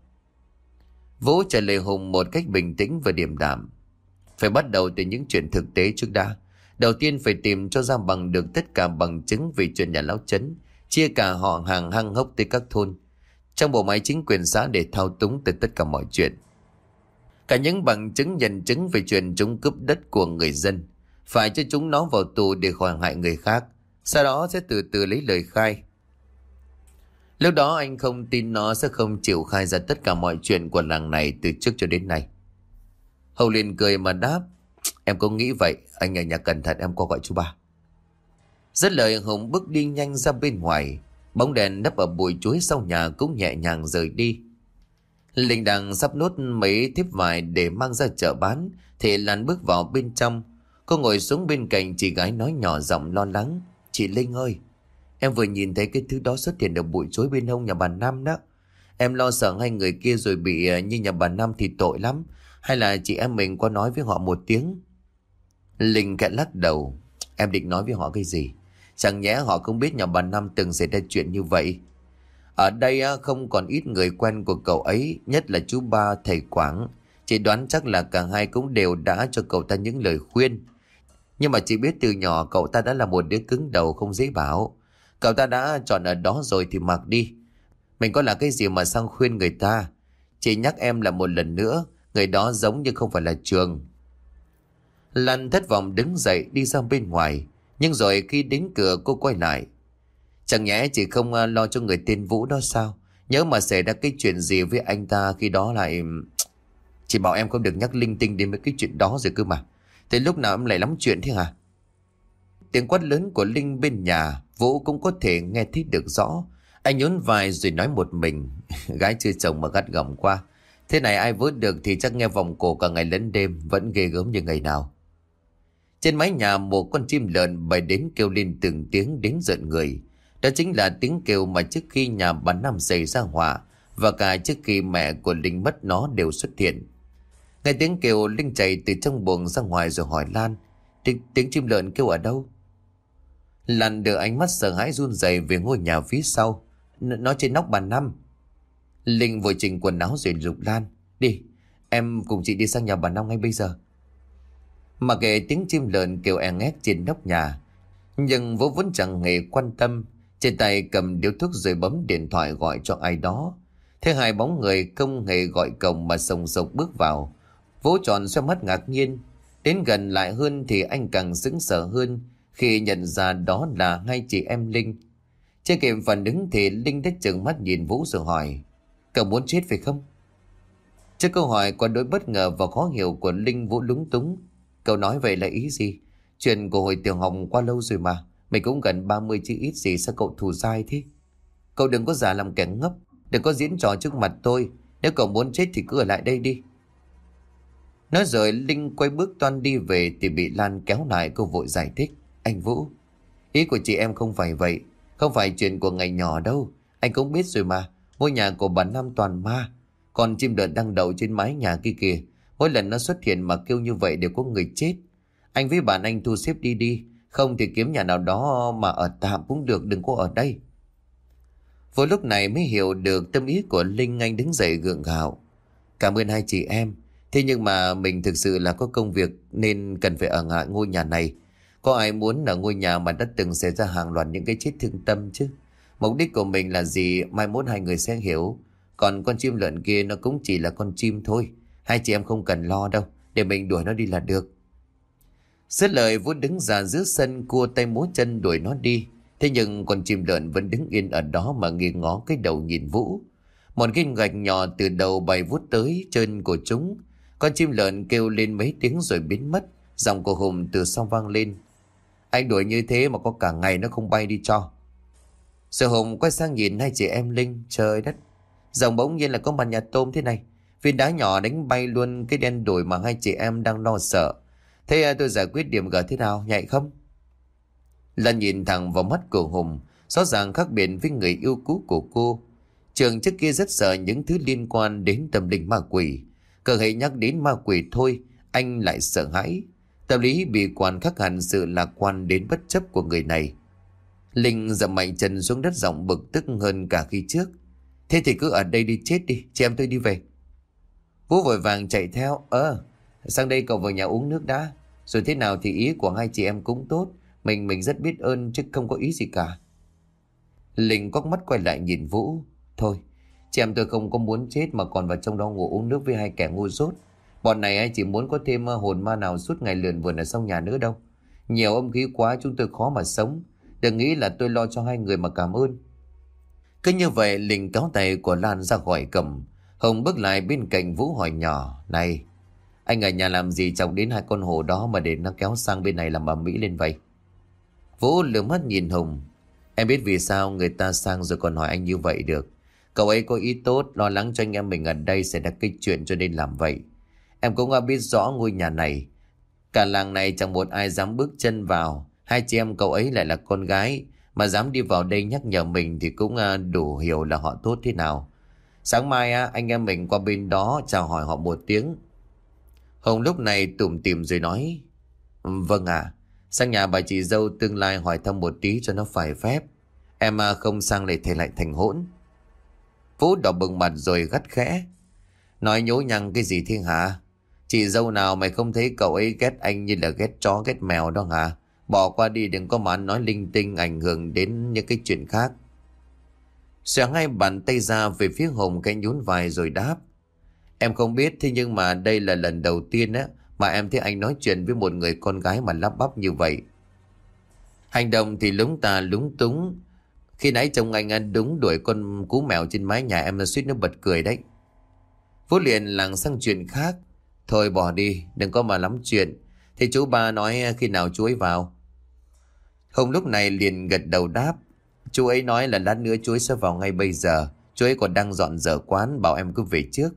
Vũ trả lời Hùng một cách bình tĩnh và điềm đạm: Phải bắt đầu từ những chuyện thực tế trước đã. Đầu tiên phải tìm cho ra bằng được tất cả bằng chứng về chuyện nhà lão Trấn, chia cả họ hàng hăng hốc tới các thôn, trong bộ máy chính quyền xã để thao túng từ tất cả mọi chuyện. Cả những bằng chứng nhân chứng về chuyện chúng cướp đất của người dân, phải cho chúng nó vào tù để khỏi hại người khác. Sau đó sẽ từ từ lấy lời khai. Lúc đó anh không tin nó sẽ không chịu khai ra tất cả mọi chuyện của làng này từ trước cho đến nay. Hậu liền cười mà đáp: Em cũng nghĩ vậy, anh ở nhà cẩn thận, em qua gọi chú ba. Dứt lời Hùng bước đi nhanh ra bên ngoài. Bóng đèn nấp ở bụi chuối sau nhà cũng nhẹ nhàng rời đi. Linh đang sắp nốt mấy thiếp vải để mang ra chợ bán thì Lan bước vào bên trong. Cô ngồi xuống bên cạnh chị gái nói nhỏ giọng lo lắng: Chị Linh ơi, em vừa nhìn thấy cái thứ đó xuất hiện ở bụi chuối bên hông nhà bà Năm đó. Em lo sợ hai người kia rồi bị như nhà bà Năm thì tội lắm. Hay là chị em mình qua nói với họ một tiếng? Linh khẽ lắc đầu: Em định nói với họ cái gì? Chẳng nhẽ họ không biết nhà bà Năm từng xảy ra chuyện như vậy? Ở đây không còn ít người quen của cậu ấy, nhất là chú ba thầy Quảng. Chị đoán chắc là cả hai cũng đều đã cho cậu ta những lời khuyên. Nhưng mà chị biết từ nhỏ cậu ta đã là một đứa cứng đầu không dễ bảo. Cậu ta đã chọn ở đó rồi thì mặc đi. Mình có là cái gì mà sang khuyên người ta? Chị nhắc em là một lần nữa, người đó giống như không phải là Trường. Lan thất vọng đứng dậy đi ra bên ngoài. Nhưng rồi khi đến cửa cô quay lại: Chẳng nhẽ chị không lo cho người tên Vũ đó sao? Nhớ mà xảy ra cái chuyện gì với anh ta khi đó lại... Chị bảo em không được nhắc linh tinh đến mấy cái chuyện đó rồi cơ mà. Thế lúc nào em lại lắm chuyện thế hả? Tiếng quát lớn của Linh bên nhà Vũ cũng có thể nghe thấy được rõ. Anh nhún vai rồi nói một mình: Gái chưa chồng mà gắt gỏng qua. Thế này ai vớt được thì chắc nghe vòng cổ cả ngày lẫn đêm, vẫn ghê gớm như ngày nào. Trên mái nhà một con chim lợn bay đến kêu lên từng tiếng đến giận người. Đó chính là tiếng kêu mà trước khi nhà bà Năm xảy ra họa và cả trước khi mẹ của Linh mất nó đều xuất hiện. Nghe tiếng kêu, Linh chạy từ trong buồng ra ngoài rồi hỏi Lan: Tiếng, tiếng chim lợn kêu ở đâu? Lan đưa ánh mắt sợ hãi run rẩy về ngôi nhà phía sau. Nó trên nóc bà Năm. Linh vội chỉnh quần áo rồi rục Lan: Đi, em cùng chị đi sang nhà bà Năm ngay bây giờ. Mà kệ tiếng chim lợn kêu e ngét trên nóc nhà, nhưng Vũ vẫn chẳng hề quan tâm. Trên tay cầm điếu thuốc rồi bấm điện thoại gọi cho ai đó. Thế hai bóng người không hề gọi cổng mà sồng sộc bước vào. Vũ tròn xoe mắt ngạc nhiên. Đến gần lại hơn thì anh càng sững sờ hơn khi nhận ra đó là hai chị em Linh. Chưa kịp phản ứng thì Linh đã trừng mắt nhìn Vũ rồi hỏi: Cậu muốn chết phải không? Trước câu hỏi có đôi bất ngờ và khó hiểu của Linh, Vũ lúng túng. Cậu nói vậy là ý gì? Chuyện của hồi tiểu học qua lâu rồi mà. Mình cũng gần ba mươi chứ ít gì sao cậu thù dai thế? Cậu đừng có giả làm kẻ ngốc, đừng có diễn trò trước mặt tôi. Nếu cậu muốn chết thì cứ ở lại đây đi. Nói rồi Linh quay bước toan đi về thì bị Lan kéo lại. Cô vội giải thích. Anh Vũ, ý của chị em không phải vậy. Không phải chuyện của ngày nhỏ đâu. Anh cũng biết rồi mà. Ngôi nhà của bà Năm toàn ma. Còn chim đợt đang đậu trên mái nhà kia kìa. Mỗi lần nó xuất hiện mà kêu như vậy đều có người chết. Anh với bạn anh thu xếp đi đi. Không thì kiếm nhà nào đó mà ở tạm cũng được, đừng có ở đây. Vô lúc này mới hiểu được tâm ý của Linh. Anh đứng dậy gượng gạo. Cảm ơn hai chị em. Thế nhưng mà mình thực sự là có công việc nên cần phải ở lại ngôi nhà này. Có ai muốn ở ngôi nhà mà đã từng xảy ra hàng loạt những cái chết thương tâm chứ. Mục đích của mình là gì mai mốt hai người sẽ hiểu. Còn con chim lợn kia nó cũng chỉ là con chim thôi. Hai chị em không cần lo đâu. Để mình đuổi nó đi là được. Dứt lời Vũ đứng ra giữa sân, cua tay múa chân đuổi nó đi. Thế nhưng con chim lợn vẫn đứng yên ở đó mà nghiêng ngó cái đầu nhìn Vũ. Một viên gạch nhỏ từ đầu bay vút tới chân của chúng. Con chim lợn kêu lên mấy tiếng rồi biến mất. Giọng của Hùng từ sau vang lên. Anh đuổi như thế mà có cả ngày nó không bay đi cho. Rồi Hùng quay sang nhìn hai chị em Linh. Trời đất, giọng bỗng nhiên là có mặt nhà tôm thế này. Viên đá nhỏ đánh bay luôn cái đen đuổi mà hai chị em đang lo sợ. Thế tôi giải quyết điểm gỡ thế nào, nhạy không? Lan nhìn thẳng vào mắt của Hùng, rõ ràng khác biệt với người yêu cũ của cô. Trường trước kia rất sợ những thứ liên quan đến tâm linh ma quỷ. Cơ hệ nhắc đến ma quỷ thôi, anh lại sợ hãi. Tâm lý bị quan khác hẳn sự lạc quan đến bất chấp của người này. Linh dậm mạnh chân xuống đất giọng bực tức hơn cả khi trước. Thế thì cứ ở đây đi chết đi, chị em tôi đi về. Vũ vội vàng chạy theo. Ơ, sang đây cậu vào nhà uống nước đã. Rồi thế nào thì ý của hai chị em cũng tốt. Mình mình rất biết ơn chứ không có ý gì cả. Linh quắc mắt quay lại nhìn Vũ. Thôi, chị em tôi không có muốn chết mà còn vào trong đó ngủ uống nước với hai kẻ ngu dốt. Bọn này ai chỉ muốn có thêm hồn ma nào suốt ngày lượn vườn ở sau nhà nữa đâu. Nhiều âm khí quá chúng tôi khó mà sống. Đừng nghĩ là tôi lo cho hai người mà cảm ơn. Cứ như vậy Linh kéo tay của Lan ra khỏi cầm. Hồng bước lại bên cạnh Vũ hỏi nhỏ. Này, anh ở nhà làm gì chọc đến hai con hổ đó mà để nó kéo sang bên này làm ầm ĩ lên vậy? Vũ lườm mắt nhìn Hùng. Em biết vì sao người ta sang rồi còn hỏi anh như vậy được. Cậu ấy có ý tốt, lo lắng cho anh em mình ở đây sẽ đặt cái chuyện cho nên làm vậy. Em cũng biết rõ ngôi nhà này. Cả làng này chẳng một ai dám bước chân vào. Hai chị em cậu ấy lại là con gái. Mà dám đi vào đây nhắc nhở mình thì cũng đủ hiểu là họ tốt thế nào. Sáng mai anh em mình qua bên đó chào hỏi họ một tiếng. Hồng lúc này tủm tỉm rồi nói. Vâng ạ. À, sang nhà bà chị dâu tương lai hỏi thăm một tí cho nó phải phép. Em không sang lại thầy lại thành hỗn. Vũ đỏ bừng mặt rồi gắt khẽ. Nói nhố nhăng cái gì thế hả? Chị dâu nào mày không thấy cậu ấy ghét anh như là ghét chó ghét mèo đó hả? Bỏ qua đi, đừng có mà nói linh tinh ảnh hưởng đến những cái chuyện khác. Xòe ngay bàn tay ra về phía Hồng cái nhún vai rồi đáp. Em không biết, thế nhưng mà đây là lần đầu tiên á mà em thấy anh nói chuyện với một người con gái mà lắp bắp như vậy. Hành động thì lúng ta lúng túng. Khi nãy chồng anh ăn đúng đuổi con cú mèo trên mái nhà em suýt nó bật cười đấy. Vũ liền lảng sang chuyện khác. Thôi bỏ đi, đừng có mà lắm chuyện. Thế chú ba nói khi nào chú ấy vào? Hồng lúc này liền gật đầu đáp. Chú ấy nói là lát nữa chú ấy sẽ vào ngay bây giờ. Chú ấy còn đang dọn dở quán, bảo em cứ về trước.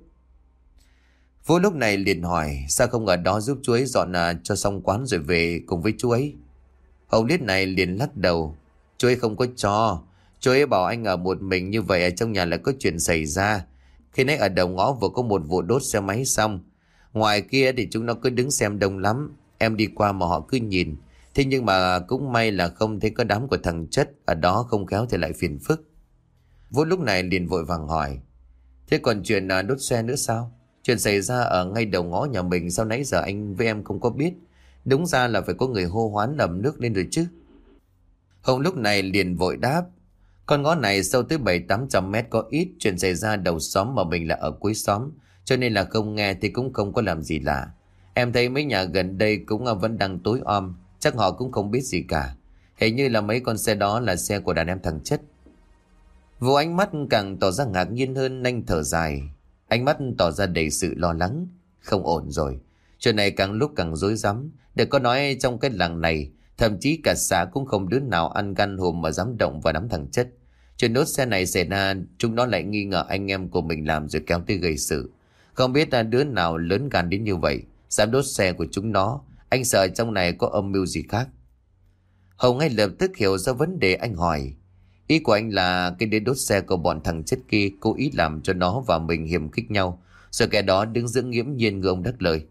Vũ lúc này liền hỏi. Sao không ở đó giúp chú ấy dọn à, cho xong quán rồi về cùng với chú ấy? Hồng lúc này liền lắc đầu. Chú ấy không có cho. Chú ấy bảo anh ở một mình như vậy ở trong nhà lại có chuyện xảy ra. Khi nãy ở đầu ngõ vừa có một vụ đốt xe máy xong. Ngoài kia thì chúng nó cứ đứng xem đông lắm. Em đi qua mà họ cứ nhìn. Thế nhưng mà cũng may là không thấy có đám của thằng Chất ở đó, không khéo thì lại phiền phức. Vũ lúc này liền vội vàng hỏi. Thế còn chuyện đốt xe nữa sao? Chuyện xảy ra ở ngay đầu ngõ nhà mình, sao nãy giờ anh với em không có biết? Đúng ra là phải có người hô hoán ầm nước lên rồi chứ. Hồng lúc này liền vội đáp. Con ngõ này sâu tới bảy tám trăm mét có ít. Chuyện xảy ra đầu xóm mà mình là ở cuối xóm, cho nên là không nghe thì cũng không có làm gì lạ. Em thấy mấy nhà gần đây cũng vẫn đang tối om. Chắc họ cũng không biết gì cả. Hình như là mấy con xe đó là xe của đàn em thằng Chất. Vũ ánh mắt càng tỏ ra ngạc nhiên hơn, anh thở dài. Ánh mắt tỏ ra đầy sự lo lắng. Không ổn rồi. Chuyện này càng lúc càng rối rắm. Để có nói trong cái làng này, thậm chí cả xã cũng không đứa nào ăn gan hùm mà dám động vào đám thằng Chất. Chuyện đốt xe này xảy ra, chúng nó lại nghi ngờ anh em của mình làm rồi kéo tới gây sự. Không biết là đứa nào lớn gan đến như vậy, dám đốt xe của chúng nó. Anh sợ trong này có âm mưu gì khác. Hồng ngay lập tức hiểu ra vấn đề, anh hỏi. Ý của anh là cái đến đốt xe của bọn thằng chết kia cố ý làm cho nó và mình hiềm khích nhau, rồi kẻ đó đứng dưỡng nghiễm nhiên ngư ông đắc lời.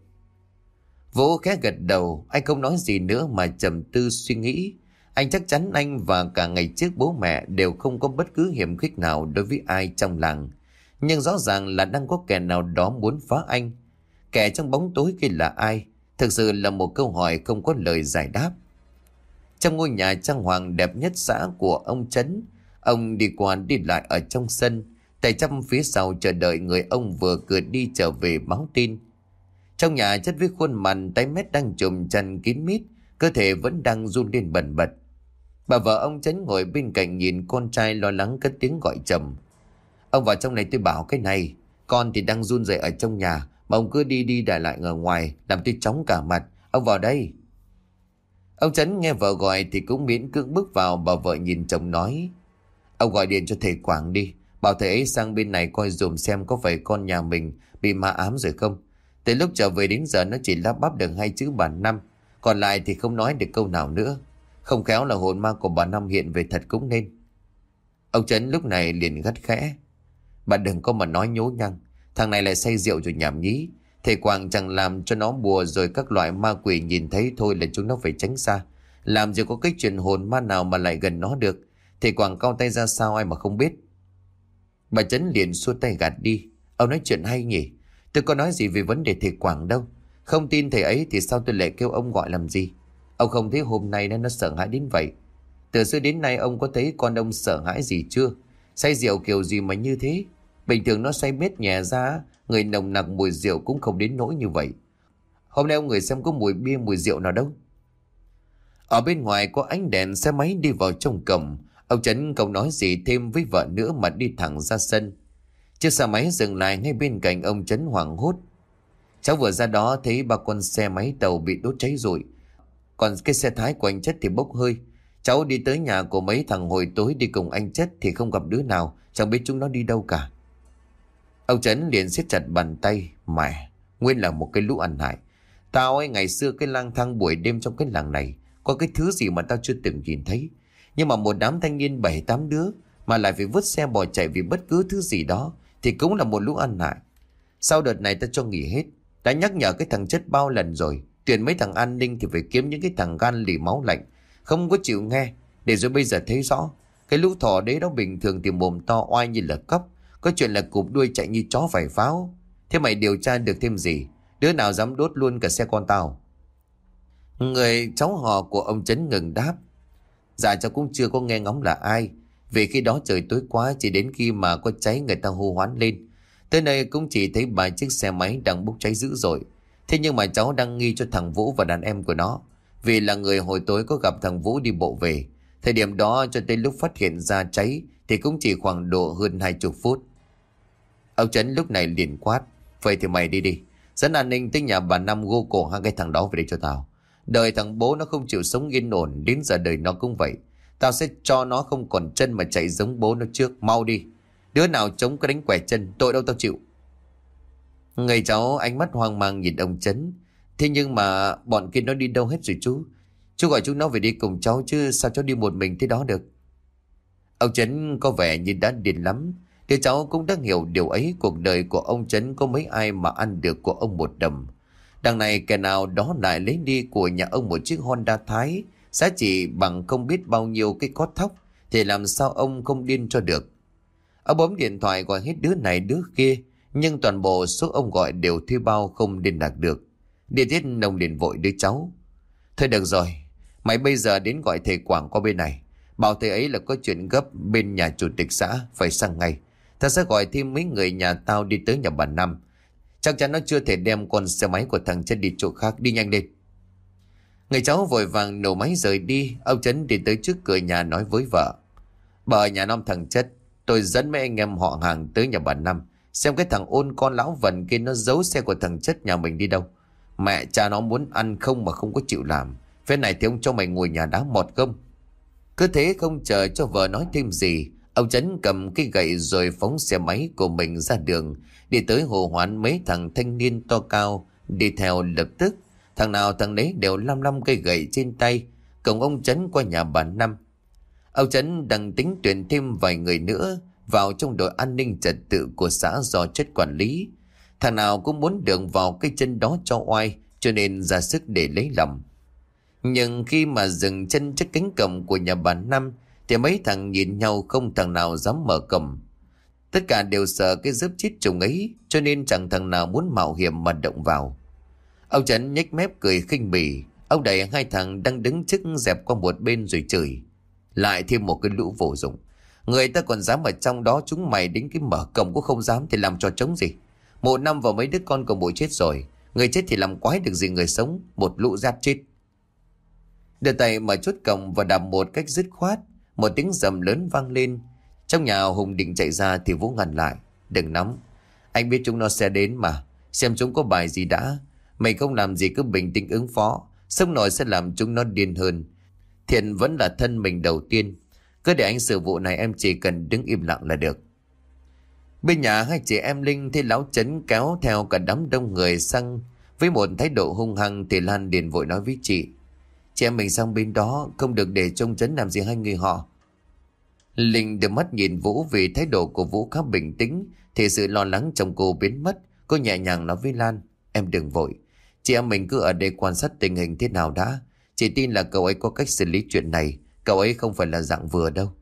Vũ khẽ gật đầu, anh không nói gì nữa mà trầm tư suy nghĩ. Anh chắc chắn anh và cả ngày trước bố mẹ đều không có bất cứ hiểm khích nào đối với ai trong làng. Nhưng rõ ràng là đang có kẻ nào đó muốn phá anh. Kẻ trong bóng tối kia là ai? Thực sự là một câu hỏi không có lời giải đáp. Trong ngôi nhà trang hoàng đẹp nhất xã của ông Trấn, ông đi qua đi lại ở trong sân, tay chăm phía sau chờ đợi người ông vừa cửa đi trở về báo tin. Trong nhà chất với khuôn mặt tái mét đang trùm chăn kín mít, cơ thể vẫn đang run lên bần bật. Bà vợ ông Trấn ngồi bên cạnh nhìn con trai lo lắng cất tiếng gọi trầm. Ông vào trong này tôi bảo cái này, con thì đang run rẩy ở trong nhà, mà ông cứ đi đi lại lại ở ngoài, làm tôi chóng cả mặt. Ông vào đây. Ông Trấn nghe vợ gọi thì cũng miễn cưỡng bước vào. Bà vợ nhìn chồng nói. Ông gọi điện cho thầy Quảng đi, bảo thầy ấy sang bên này coi dùm xem có phải con nhà mình bị ma ám rồi không. Từ lúc trở về đến giờ nó chỉ lắp bắp được hai chữ bà Năm, còn lại thì không nói được câu nào nữa. Không khéo là hồn ma của bà Năm hiện về thật cũng nên. Ông Trấn lúc này liền gắt khẽ. Bà đừng có mà nói nhố nhăng, thằng này lại say rượu rồi nhảm nhí. Thầy Quảng chẳng làm cho nó bùa rồi các loại ma quỷ nhìn thấy thôi là chúng nó phải tránh xa. Làm gì có cái chuyện hồn ma nào mà lại gần nó được. Thầy Quảng cau tay ra sao ai mà không biết. Bà Trấn liền xua tay gạt đi. Ông nói chuyện hay nhỉ, tôi có nói gì về vấn đề thầy Quảng đâu. Không tin thầy ấy thì sao tôi lại kêu ông gọi làm gì. Ông không thấy hôm nay nên nó sợ hãi đến vậy. Từ xưa đến nay ông có thấy con ông sợ hãi gì chưa? Say rượu kiểu gì mà như thế. Bình thường nó say bết nhẹ ra, người nồng nặc mùi rượu cũng không đến nỗi như vậy. Hôm nay ông người xem có mùi bia mùi rượu nào đâu. Ở bên ngoài có ánh đèn xe máy đi vào trong cổng. Ông Trấn không nói gì thêm với vợ nữa mà đi thẳng ra sân. Chiếc xe máy dừng lại ngay bên cạnh ông Trấn hoảng hốt. Cháu vừa ra đó thấy ba con xe máy tàu bị đốt cháy rồi, còn cái xe Thái của anh Chất thì bốc hơi. Cháu đi tới nhà của mấy thằng hồi tối đi cùng anh Chất thì không gặp đứa nào, chẳng biết chúng nó đi đâu cả. Ông Trấn liền siết chặt bàn tay. Mẹ, nguyên là một cái lũ ăn hại. Tao ấy ngày xưa cái lang thang buổi đêm trong cái làng này, có cái thứ gì mà tao chưa từng nhìn thấy. Nhưng mà một đám thanh niên bảy tám đứa mà lại phải vứt xe bỏ chạy vì bất cứ thứ gì đó thì cũng là một lũ ăn hại. Sau đợt này tao cho nghỉ hết. Đã nhắc nhở cái thằng Chất bao lần rồi, tuyển mấy thằng an ninh thì phải kiếm những cái thằng gan lì máu lạnh, không có chịu nghe. Để rồi bây giờ thấy rõ, cái lũ thỏ đấy đó bình thường thì mồm to oai như là cóc, có chuyện là cụp đuôi chạy như chó phải pháo. Thế mày điều tra được thêm gì? Đứa nào dám đốt luôn cả xe con tao? Người cháu họ của ông Trấn ngừng đáp. Dạ cháu cũng chưa có nghe ngóng là ai, vì khi đó trời tối quá, chỉ đến khi mà có cháy người ta hô hoán lên. Tới nơi cũng chỉ thấy ba chiếc xe máy đang bốc cháy dữ dội. Thế nhưng mà cháu đang nghi cho thằng Vũ và đàn em của nó, vì là người hồi tối có gặp thằng Vũ đi bộ về. Thời điểm đó cho tới lúc phát hiện ra cháy thì cũng chỉ khoảng độ hơn hai chục phút. Ông Trấn lúc này liền quát. Vậy thì mày đi đi, dẫn an ninh tới nhà bà Năm gô cổ hai cái thằng đó về đây cho tao. Đời thằng bố nó không chịu sống yên ổn, đến giờ đời nó cũng vậy. Tao sẽ cho nó không còn chân mà chạy giống bố nó trước. Mau đi, đứa nào chống cái đánh quẻ chân, tội đâu tao chịu. Người cháu ánh mắt hoang mang nhìn ông Trấn. Thế nhưng mà bọn kia nó đi đâu hết rồi chú? Chú gọi chúng nó về đi cùng cháu chứ sao cháu đi một mình thế đó được? Ông Trấn có vẻ như đã điên lắm. Đứa cháu cũng đã hiểu điều ấy. Cuộc đời của ông Trấn có mấy ai mà ăn được của ông một đồng. Đằng này kẻ nào đó lại lấy đi của nhà ông một chiếc Honda Thái giá trị bằng không biết bao nhiêu cái cót thóc, thì làm sao ông không điên cho được. Ông bấm điện thoại gọi hết đứa này đứa kia, nhưng toàn bộ số ông gọi đều thuê bao không liên lạc được. Đi thiết nông liền vội đứa cháu. Thôi được rồi, mày bây giờ đến gọi thầy Quảng qua bên này, bảo thầy ấy là có chuyện gấp bên nhà chủ tịch xã, phải sang ngay. Ta sẽ gọi thêm mấy người nhà tao đi tới nhà bà Năm. Chắc chắn nó chưa thể đem con xe máy của thằng Chất đi chỗ khác, đi nhanh lên. Người cháu vội vàng nổ máy rời đi. Ông Trấn đi tới trước cửa nhà nói với vợ. Bà ở nhà nom thằng Chất, tôi dẫn mấy anh em họ hàng tới nhà bà Năm, xem cái thằng ôn con lão vần kia nó giấu xe của thằng Chất nhà mình đi đâu. Mẹ cha nó muốn ăn không mà không có chịu làm. Phép này thì ông cho mày ngồi nhà đá mọt không? Cứ thế không chờ cho vợ nói thêm gì, Ông Trấn cầm cái gậy rồi phóng xe máy của mình ra đường, đi tới hô hoán mấy thằng thanh niên to cao đi theo. Lập tức thằng nào thằng nấy đều lăm lăm cây gậy trên tay, cùng ông Trấn qua nhà bà Năm. Ông Trấn đang tính tuyển thêm vài người nữa vào trong đội an ninh trật tự của xã do chất quản lý. Thằng nào cũng muốn đường vào cái chân đó cho oai, cho nên ra sức để lấy lòng. Nhưng khi mà dừng chân trước cánh cổng của nhà bà Năm thì mấy thằng nhìn nhau, không thằng nào dám mở cổng. Tất cả đều sợ cái dớp chít trùng ấy, cho nên chẳng thằng nào muốn mạo hiểm mà động vào. Ông Trấn nhếch mép cười khinh bỉ. Ông đẩy hai thằng đang đứng trước dẹp qua một bên rồi chửi: lại thêm một cái lũ vô dụng. Người ta còn dám ở trong đó, chúng mày đến cái mở cổng cũng không dám thì làm trò trống gì. Một năm vào mấy đứa con của bụi chết rồi, người chết thì làm quái được gì người sống, một lũ giáp chết. Đưa tay mở chốt cổng và đạp một cách dứt khoát. Một tiếng rầm lớn vang lên. Trong nhà Hùng định chạy ra thì Vũ ngăn lại: đừng nóng, anh biết chúng nó sẽ đến mà, xem chúng có bài gì đã. Mày không làm gì cứ bình tĩnh ứng phó, sông nổi sẽ làm chúng nó điên hơn. Thiện vẫn là thân mình đầu tiên, cứ để anh xử vụ này, em chỉ cần đứng im lặng là được. Bên nhà hai chị em Linh thấy lão Trấn kéo theo cả đám đông người sang với một thái độ hung hăng thì Lan liền vội nói với chị: chị em mình sang bên đó, không được để trông Trấn làm gì hai người họ. Linh đưa mắt nhìn Vũ, vì thái độ của Vũ khá bình tĩnh thì sự lo lắng trong cô biến mất. Cô nhẹ nhàng nói với Lan: em đừng vội, chị em mình cứ ở đây quan sát tình hình thế nào đã. Chị tin là cậu ấy có cách xử lý chuyện này, cậu ấy không phải là dạng vừa đâu.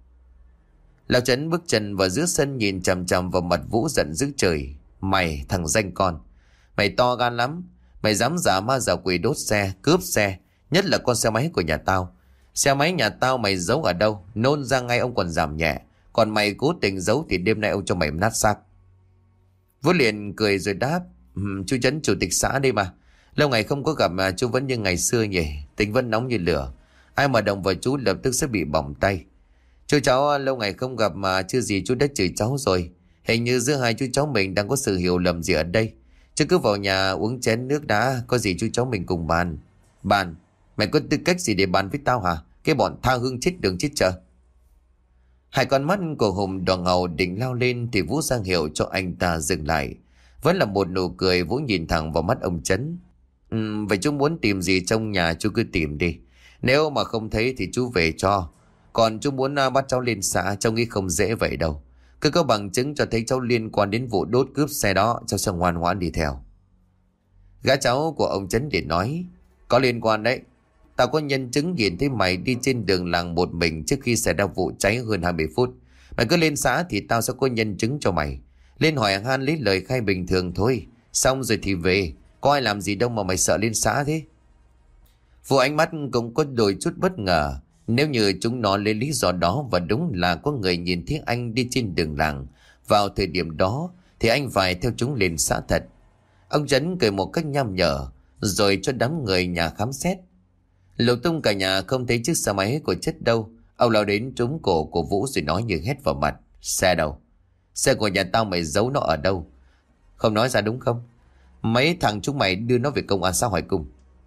Lão Trấn bước chân vào giữa sân, nhìn chằm chằm vào mặt Vũ giận dữ trời: mày thằng danh con, mày to gan lắm. Mày dám giả ma giả quỷ đốt xe, cướp xe, nhất là con xe máy của nhà tao. Xe máy nhà tao mày giấu ở đâu? Nôn ra ngay ông còn giảm nhẹ. Còn mày cố tình giấu thì đêm nay ông cho mày nát xác. Vũ liền cười rồi đáp: um, chú Trấn chủ tịch xã đây mà. Lâu ngày không có gặp mà chú vẫn như ngày xưa nhỉ. Tính vẫn nóng như lửa, ai mà động vào chú lập tức sẽ bị bỏng tay. Chú cháu lâu ngày không gặp mà chưa gì chú đã chửi cháu rồi. Hình như giữa hai chú cháu mình đang có sự hiểu lầm gì ở đây. Chứ cứ vào nhà uống chén nước đã, có gì chú cháu mình cùng bàn. Bàn? Mày có tư cách gì để bàn với tao hả? Cái bọn tha hương chết đường chết chợ. Hai con mắt của Hùng đỏ ngầu định lao lên thì Vũ ra hiệu cho anh ta dừng lại. Vẫn là một nụ cười, Vũ nhìn thẳng vào mắt ông Trấn. Uhm, vậy chú muốn tìm gì trong nhà chú cứ tìm đi. Nếu mà không thấy thì chú về cho. Còn chú muốn uh, bắt cháu lên xã, cháu nghĩ không dễ vậy đâu. Cứ có bằng chứng cho thấy cháu liên quan đến vụ đốt cướp xe đó, cháu sẽ ngoan ngoãn đi theo. Gã cháu của ông Trấn liền nói: có liên quan đấy. Tao có nhân chứng nhìn thấy mày đi trên đường làng một mình trước khi xảy ra vụ cháy hơn hai mươi phút. Mày cứ lên xã thì tao sẽ có nhân chứng cho mày. Lên hỏi han lấy lời khai bình thường thôi, xong rồi thì về. Có ai làm gì đâu mà mày sợ lên xã thế? Vụ ánh mắt cũng có đôi chút bất ngờ. Nếu như chúng nó lấy lý do đó và đúng là có người nhìn thấy anh đi trên đường làng vào thời điểm đó thì anh phải theo chúng lên xã thật. Ông Trấn cười một cách nham nhở rồi cho đám người nhà khám xét. Lục tung cả nhà không thấy chiếc xe máy của Chất đâu. Ông lao đến trúng cổ của Vũ rồi nói như hét vào mặt: xe đâu? Xe của nhà tao mày giấu nó ở đâu? Không nói ra đúng không? Mấy thằng chúng mày đưa nó về công an xã hỏi cung.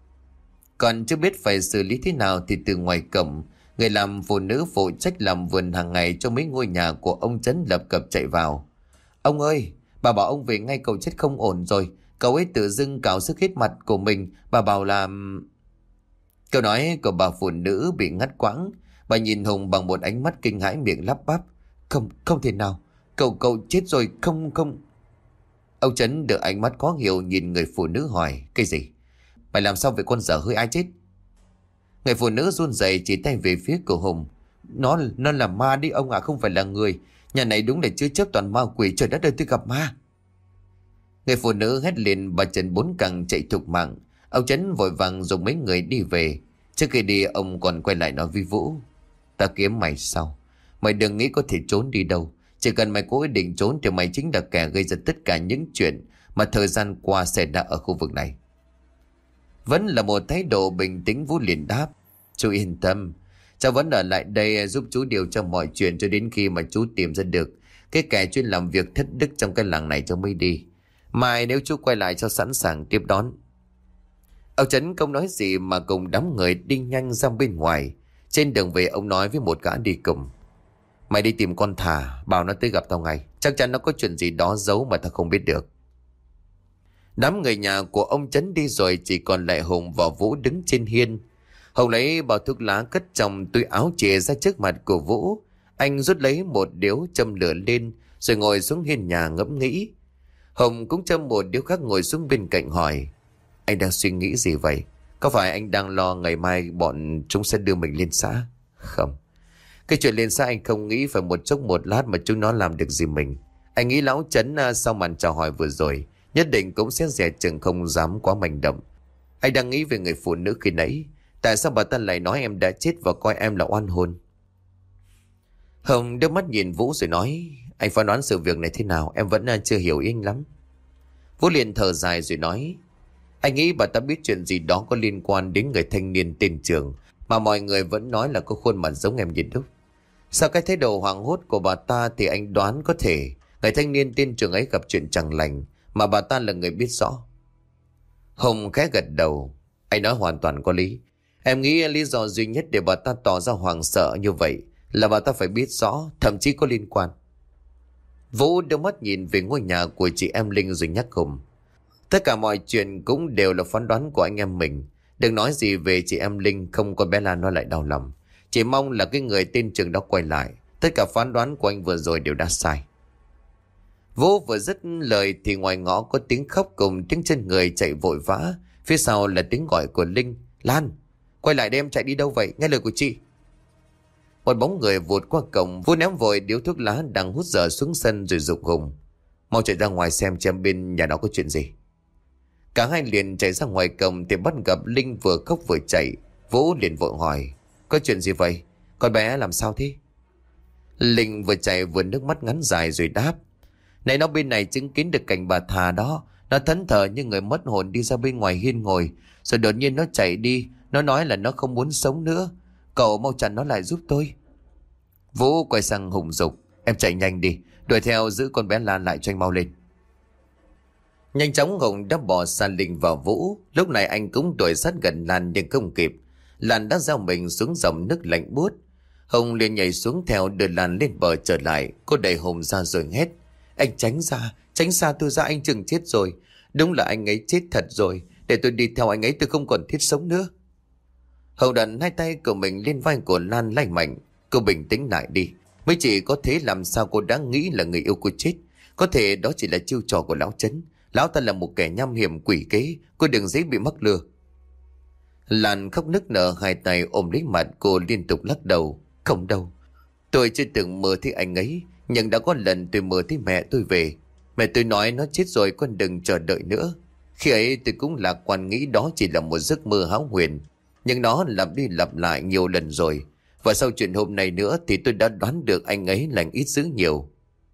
Còn chưa biết phải xử lý thế nào thì từ ngoài cổng, người làm phụ nữ phụ trách làm vườn hàng ngày cho mấy ngôi nhà của ông Trấn lập cập chạy vào. Ông ơi, bà bảo ông về ngay, cậu Chất không ổn rồi. Cậu ấy tự dưng cào sức hết mặt của mình. Bà bảo là... Câu nói của bà phụ nữ bị ngắt quãng. Bà nhìn Hùng bằng một ánh mắt kinh hãi, miệng lắp bắp: Không, không thể nào. Cậu, cậu chết rồi, không, không. Ông Trấn được ánh mắt khó hiểu nhìn người phụ nữ hỏi: cái gì? Mày làm sao về con dở hơi, ai chết? Người phụ nữ run rẩy chỉ tay về phía của Hùng: Nó, nó là ma đi ông ạ, à, không phải là người. Nhà này đúng là chứa chấp toàn ma quỷ, trời đất ơi tôi gặp ma. Người phụ nữ hét lên, bà chân bốn cẳng chạy thục mạng. Ông Trấn vội vàng dùng mấy người đi về. Trước khi đi ông còn quay lại nói với Vũ: Ta kiếm mày sau. Mày đừng nghĩ có thể trốn đi đâu. Chỉ cần mày có ý định trốn thì mày chính là kẻ gây ra tất cả những chuyện mà thời gian qua xảy ra ở khu vực này. Vẫn là một thái độ bình tĩnh, Vũ liền đáp: Chú yên tâm, cháu vẫn ở lại đây giúp chú điều tra mọi chuyện cho đến khi mà chú tìm ra được cái kẻ chuyên làm việc thất đức trong cái làng này cho mới đi. Mai nếu chú quay lại cho sẵn sàng tiếp đón. Ông Trấn không nói gì mà cùng đám người đi nhanh ra bên ngoài. Trên đường về ông nói với một gã đi cùng: Mày đi tìm con Thà, bảo nó tới gặp tao ngay. Chắc chắn nó có chuyện gì đó giấu mà tao không biết được. Đám người nhà của ông Chấn đi rồi, chỉ còn lại Hùng và Vũ đứng trên hiên. Hùng lấy bao thuốc lá cất trong túi áo chìa ra trước mặt của Vũ. Anh rút lấy một điếu châm lửa lên rồi ngồi xuống hiên nhà ngẫm nghĩ. Hùng cũng châm một điếu khác ngồi xuống bên cạnh hỏi: Anh đang suy nghĩ gì vậy? Có phải anh đang lo ngày mai bọn chúng sẽ đưa mình lên xã? Không. Cái chuyện lên xã anh không nghĩ phải một chốc một lát mà chúng nó làm được gì mình. Anh nghĩ lão Chấn sau màn chào hỏi vừa rồi nhất định cũng sẽ dè chừng không dám quá manh động. Anh đang nghĩ về người phụ nữ khi nãy. Tại sao bà ta lại nói em đã chết và coi em là oan hồn? Hồng đưa mắt nhìn Vũ rồi nói: Anh phán đoán sự việc này thế nào? Em vẫn chưa hiểu ý anh lắm. Vũ liền thở dài rồi nói: Anh nghĩ bà ta biết chuyện gì đó có liên quan đến người thanh niên tên Trường mà mọi người vẫn nói là có khuôn mặt giống em như đúc. Sau cái thái độ hoảng hốt của bà ta thì anh đoán có thể người thanh niên tên Trường ấy gặp chuyện chẳng lành mà bà ta là người biết rõ. Hồng khẽ gật đầu: Anh nói hoàn toàn có lý. Em nghĩ lý do duy nhất để bà ta tỏ ra hoảng sợ như vậy là bà ta phải biết rõ, thậm chí có liên quan. Vũ đưa mắt nhìn về ngôi nhà của chị em Linh rồi nhắc Hùng: Tất cả mọi chuyện cũng đều là phán đoán của anh em mình. Đừng nói gì về chị em Linh, không con bé Lan nó lại đau lòng. Chỉ mong là cái người tên Trường đó quay lại. Tất cả phán đoán của anh vừa rồi đều đã sai. Vũ vừa dứt lời thì ngoài ngõ có tiếng khóc cùng tiếng chân người chạy vội vã. Phía sau là tiếng gọi của Linh: Lan, quay lại đem, chạy đi đâu vậy? Nghe lời của chị. Một bóng người vụt qua cổng. Vũ ném vội điếu thuốc lá đang hút dở xuống sân rồi giục Hùng: Mau chạy ra ngoài xem xem bên nhà đó có chuyện gì. Cả hai liền chạy ra ngoài cổng thì bắt gặp Linh vừa khóc vừa chạy. Vũ liền vội hỏi: Có chuyện gì vậy? Con bé làm sao thế? Linh vừa chạy vừa nước mắt ngắn dài rồi đáp: Này, nó bên này chứng kiến được cảnh bà Thà đó. Nó thẫn thờ như người mất hồn đi ra bên ngoài hiên ngồi. Rồi đột nhiên nó chạy đi. Nó nói là nó không muốn sống nữa. Cậu mau chặn nó lại giúp tôi. Vũ quay sang Hùng dục: Em chạy nhanh đi, đuổi theo giữ con bé Lan lại cho anh mau lên. Nhanh chóng Hùng đã bỏ xa Linh vào Vũ. Lúc này anh cũng đuổi sát gần Lan nhưng không kịp. Lan đã gieo mình xuống dòng nước lạnh buốt. Hùng liền nhảy xuống theo đưa Lan lên bờ trở lại. Cô đẩy Hùng ra rồi hét: Anh tránh ra, tránh xa tôi ra, anh Trường chết rồi. Đúng là anh ấy chết thật rồi. Để tôi đi theo anh ấy, tôi không còn thiết sống nữa. Hùng đặt hai tay của mình lên vai của Lan lay mạnh. Cô bình tĩnh lại đi. Mấy chị có thế làm sao cô đã nghĩ là người yêu cô chết? Có thể đó chỉ là chiêu trò của lão Chấn. Lão ta là một kẻ nham hiểm quỷ kế. Cô đừng dễ bị mắc lừa. Lan khóc nức nở, hai tay ôm lấy mặt cô liên tục lắc đầu: Không đâu, tôi chưa từng mơ thấy anh ấy. Nhưng đã có lần tôi mơ thấy mẹ tôi về. Mẹ tôi nói nó chết rồi, con đừng chờ đợi nữa. Khi ấy tôi cũng lạc quan nghĩ đó chỉ là một giấc mơ hão huyền. Nhưng nó lặp đi lặp lại nhiều lần rồi. Và sau chuyện hôm nay nữa thì tôi đã đoán được anh ấy lành ít dữ nhiều.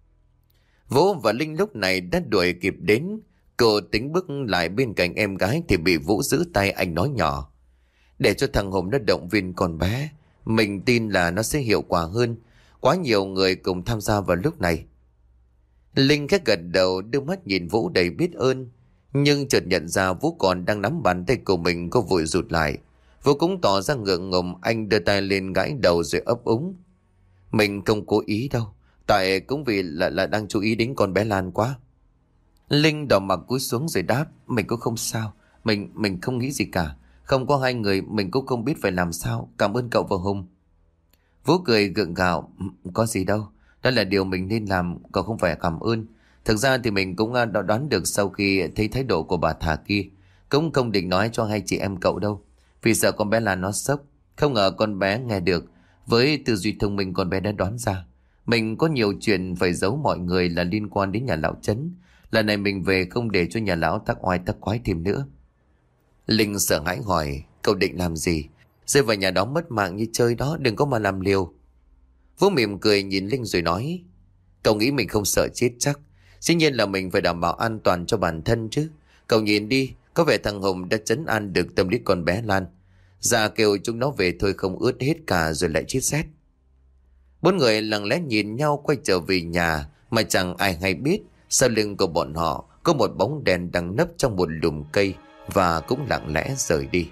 Vũ và Linh lúc này đã đuổi kịp đến. Cô tính bước lại bên cạnh em gái thì bị Vũ giữ tay. Anh nói nhỏ: Để cho thằng Hùng nó động viên con bé. Mình tin là nó sẽ hiệu quả hơn. Quá nhiều người cùng tham gia vào lúc này. Linh khẽ gật đầu, đưa mắt nhìn Vũ đầy biết ơn. Nhưng chợt nhận ra Vũ còn đang nắm bàn tay của mình, cô vội rụt lại. Vũ cũng tỏ ra ngượng ngùng. Anh đưa tay lên gãi đầu rồi ấp úng: Mình không cố ý đâu. Tại cũng vì là, là đang chú ý đến con bé Lan quá. Linh đỏ mặt cúi xuống rồi đáp: Mình cũng không sao. Mình mình không nghĩ gì cả. Không có hai người mình cũng không biết phải làm sao. Cảm ơn cậu và Hùng. Vũ cười gượng gạo: Có gì đâu. Đó là điều mình nên làm. Cậu không phải cảm ơn. Thực ra thì mình cũng đã đoán được sau khi thấy thái độ của bà Thà kia. Cũng không định nói cho hai chị em cậu đâu. Vì sợ con bé là nó sốc. Không ngờ con bé nghe được. Với tư duy thông minh con bé đã đoán ra. Mình có nhiều chuyện phải giấu mọi người là liên quan đến nhà lão Chấn. Lần này mình về không để cho nhà lão tắc oai tắc quái thêm nữa. Linh sợ hãi hỏi: Cậu định làm gì? Rơi vào nhà đó mất mạng như chơi đó, đừng có mà làm liều. Vũ mỉm cười nhìn Linh rồi nói: Cậu nghĩ mình không sợ chết chắc. Dĩ nhiên là mình phải đảm bảo an toàn cho bản thân chứ. Cậu nhìn đi, có vẻ thằng Hùng đã trấn an được tâm lý con bé Lan. Dạ kêu chúng nó về thôi không ướt hết cả rồi lại chết rét. Bốn người lặng lẽ nhìn nhau quay trở về nhà. Mà chẳng ai hay biết sau lưng của bọn họ có một bóng đèn đang nấp trong một lùm cây. Và cũng lặng lẽ rời đi.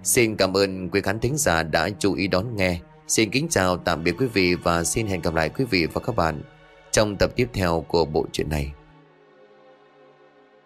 Xin cảm ơn quý khán thính giả đã chú ý đón nghe. Xin kính chào tạm biệt quý vị và xin hẹn gặp lại quý vị và các bạn trong tập tiếp theo của bộ truyện này.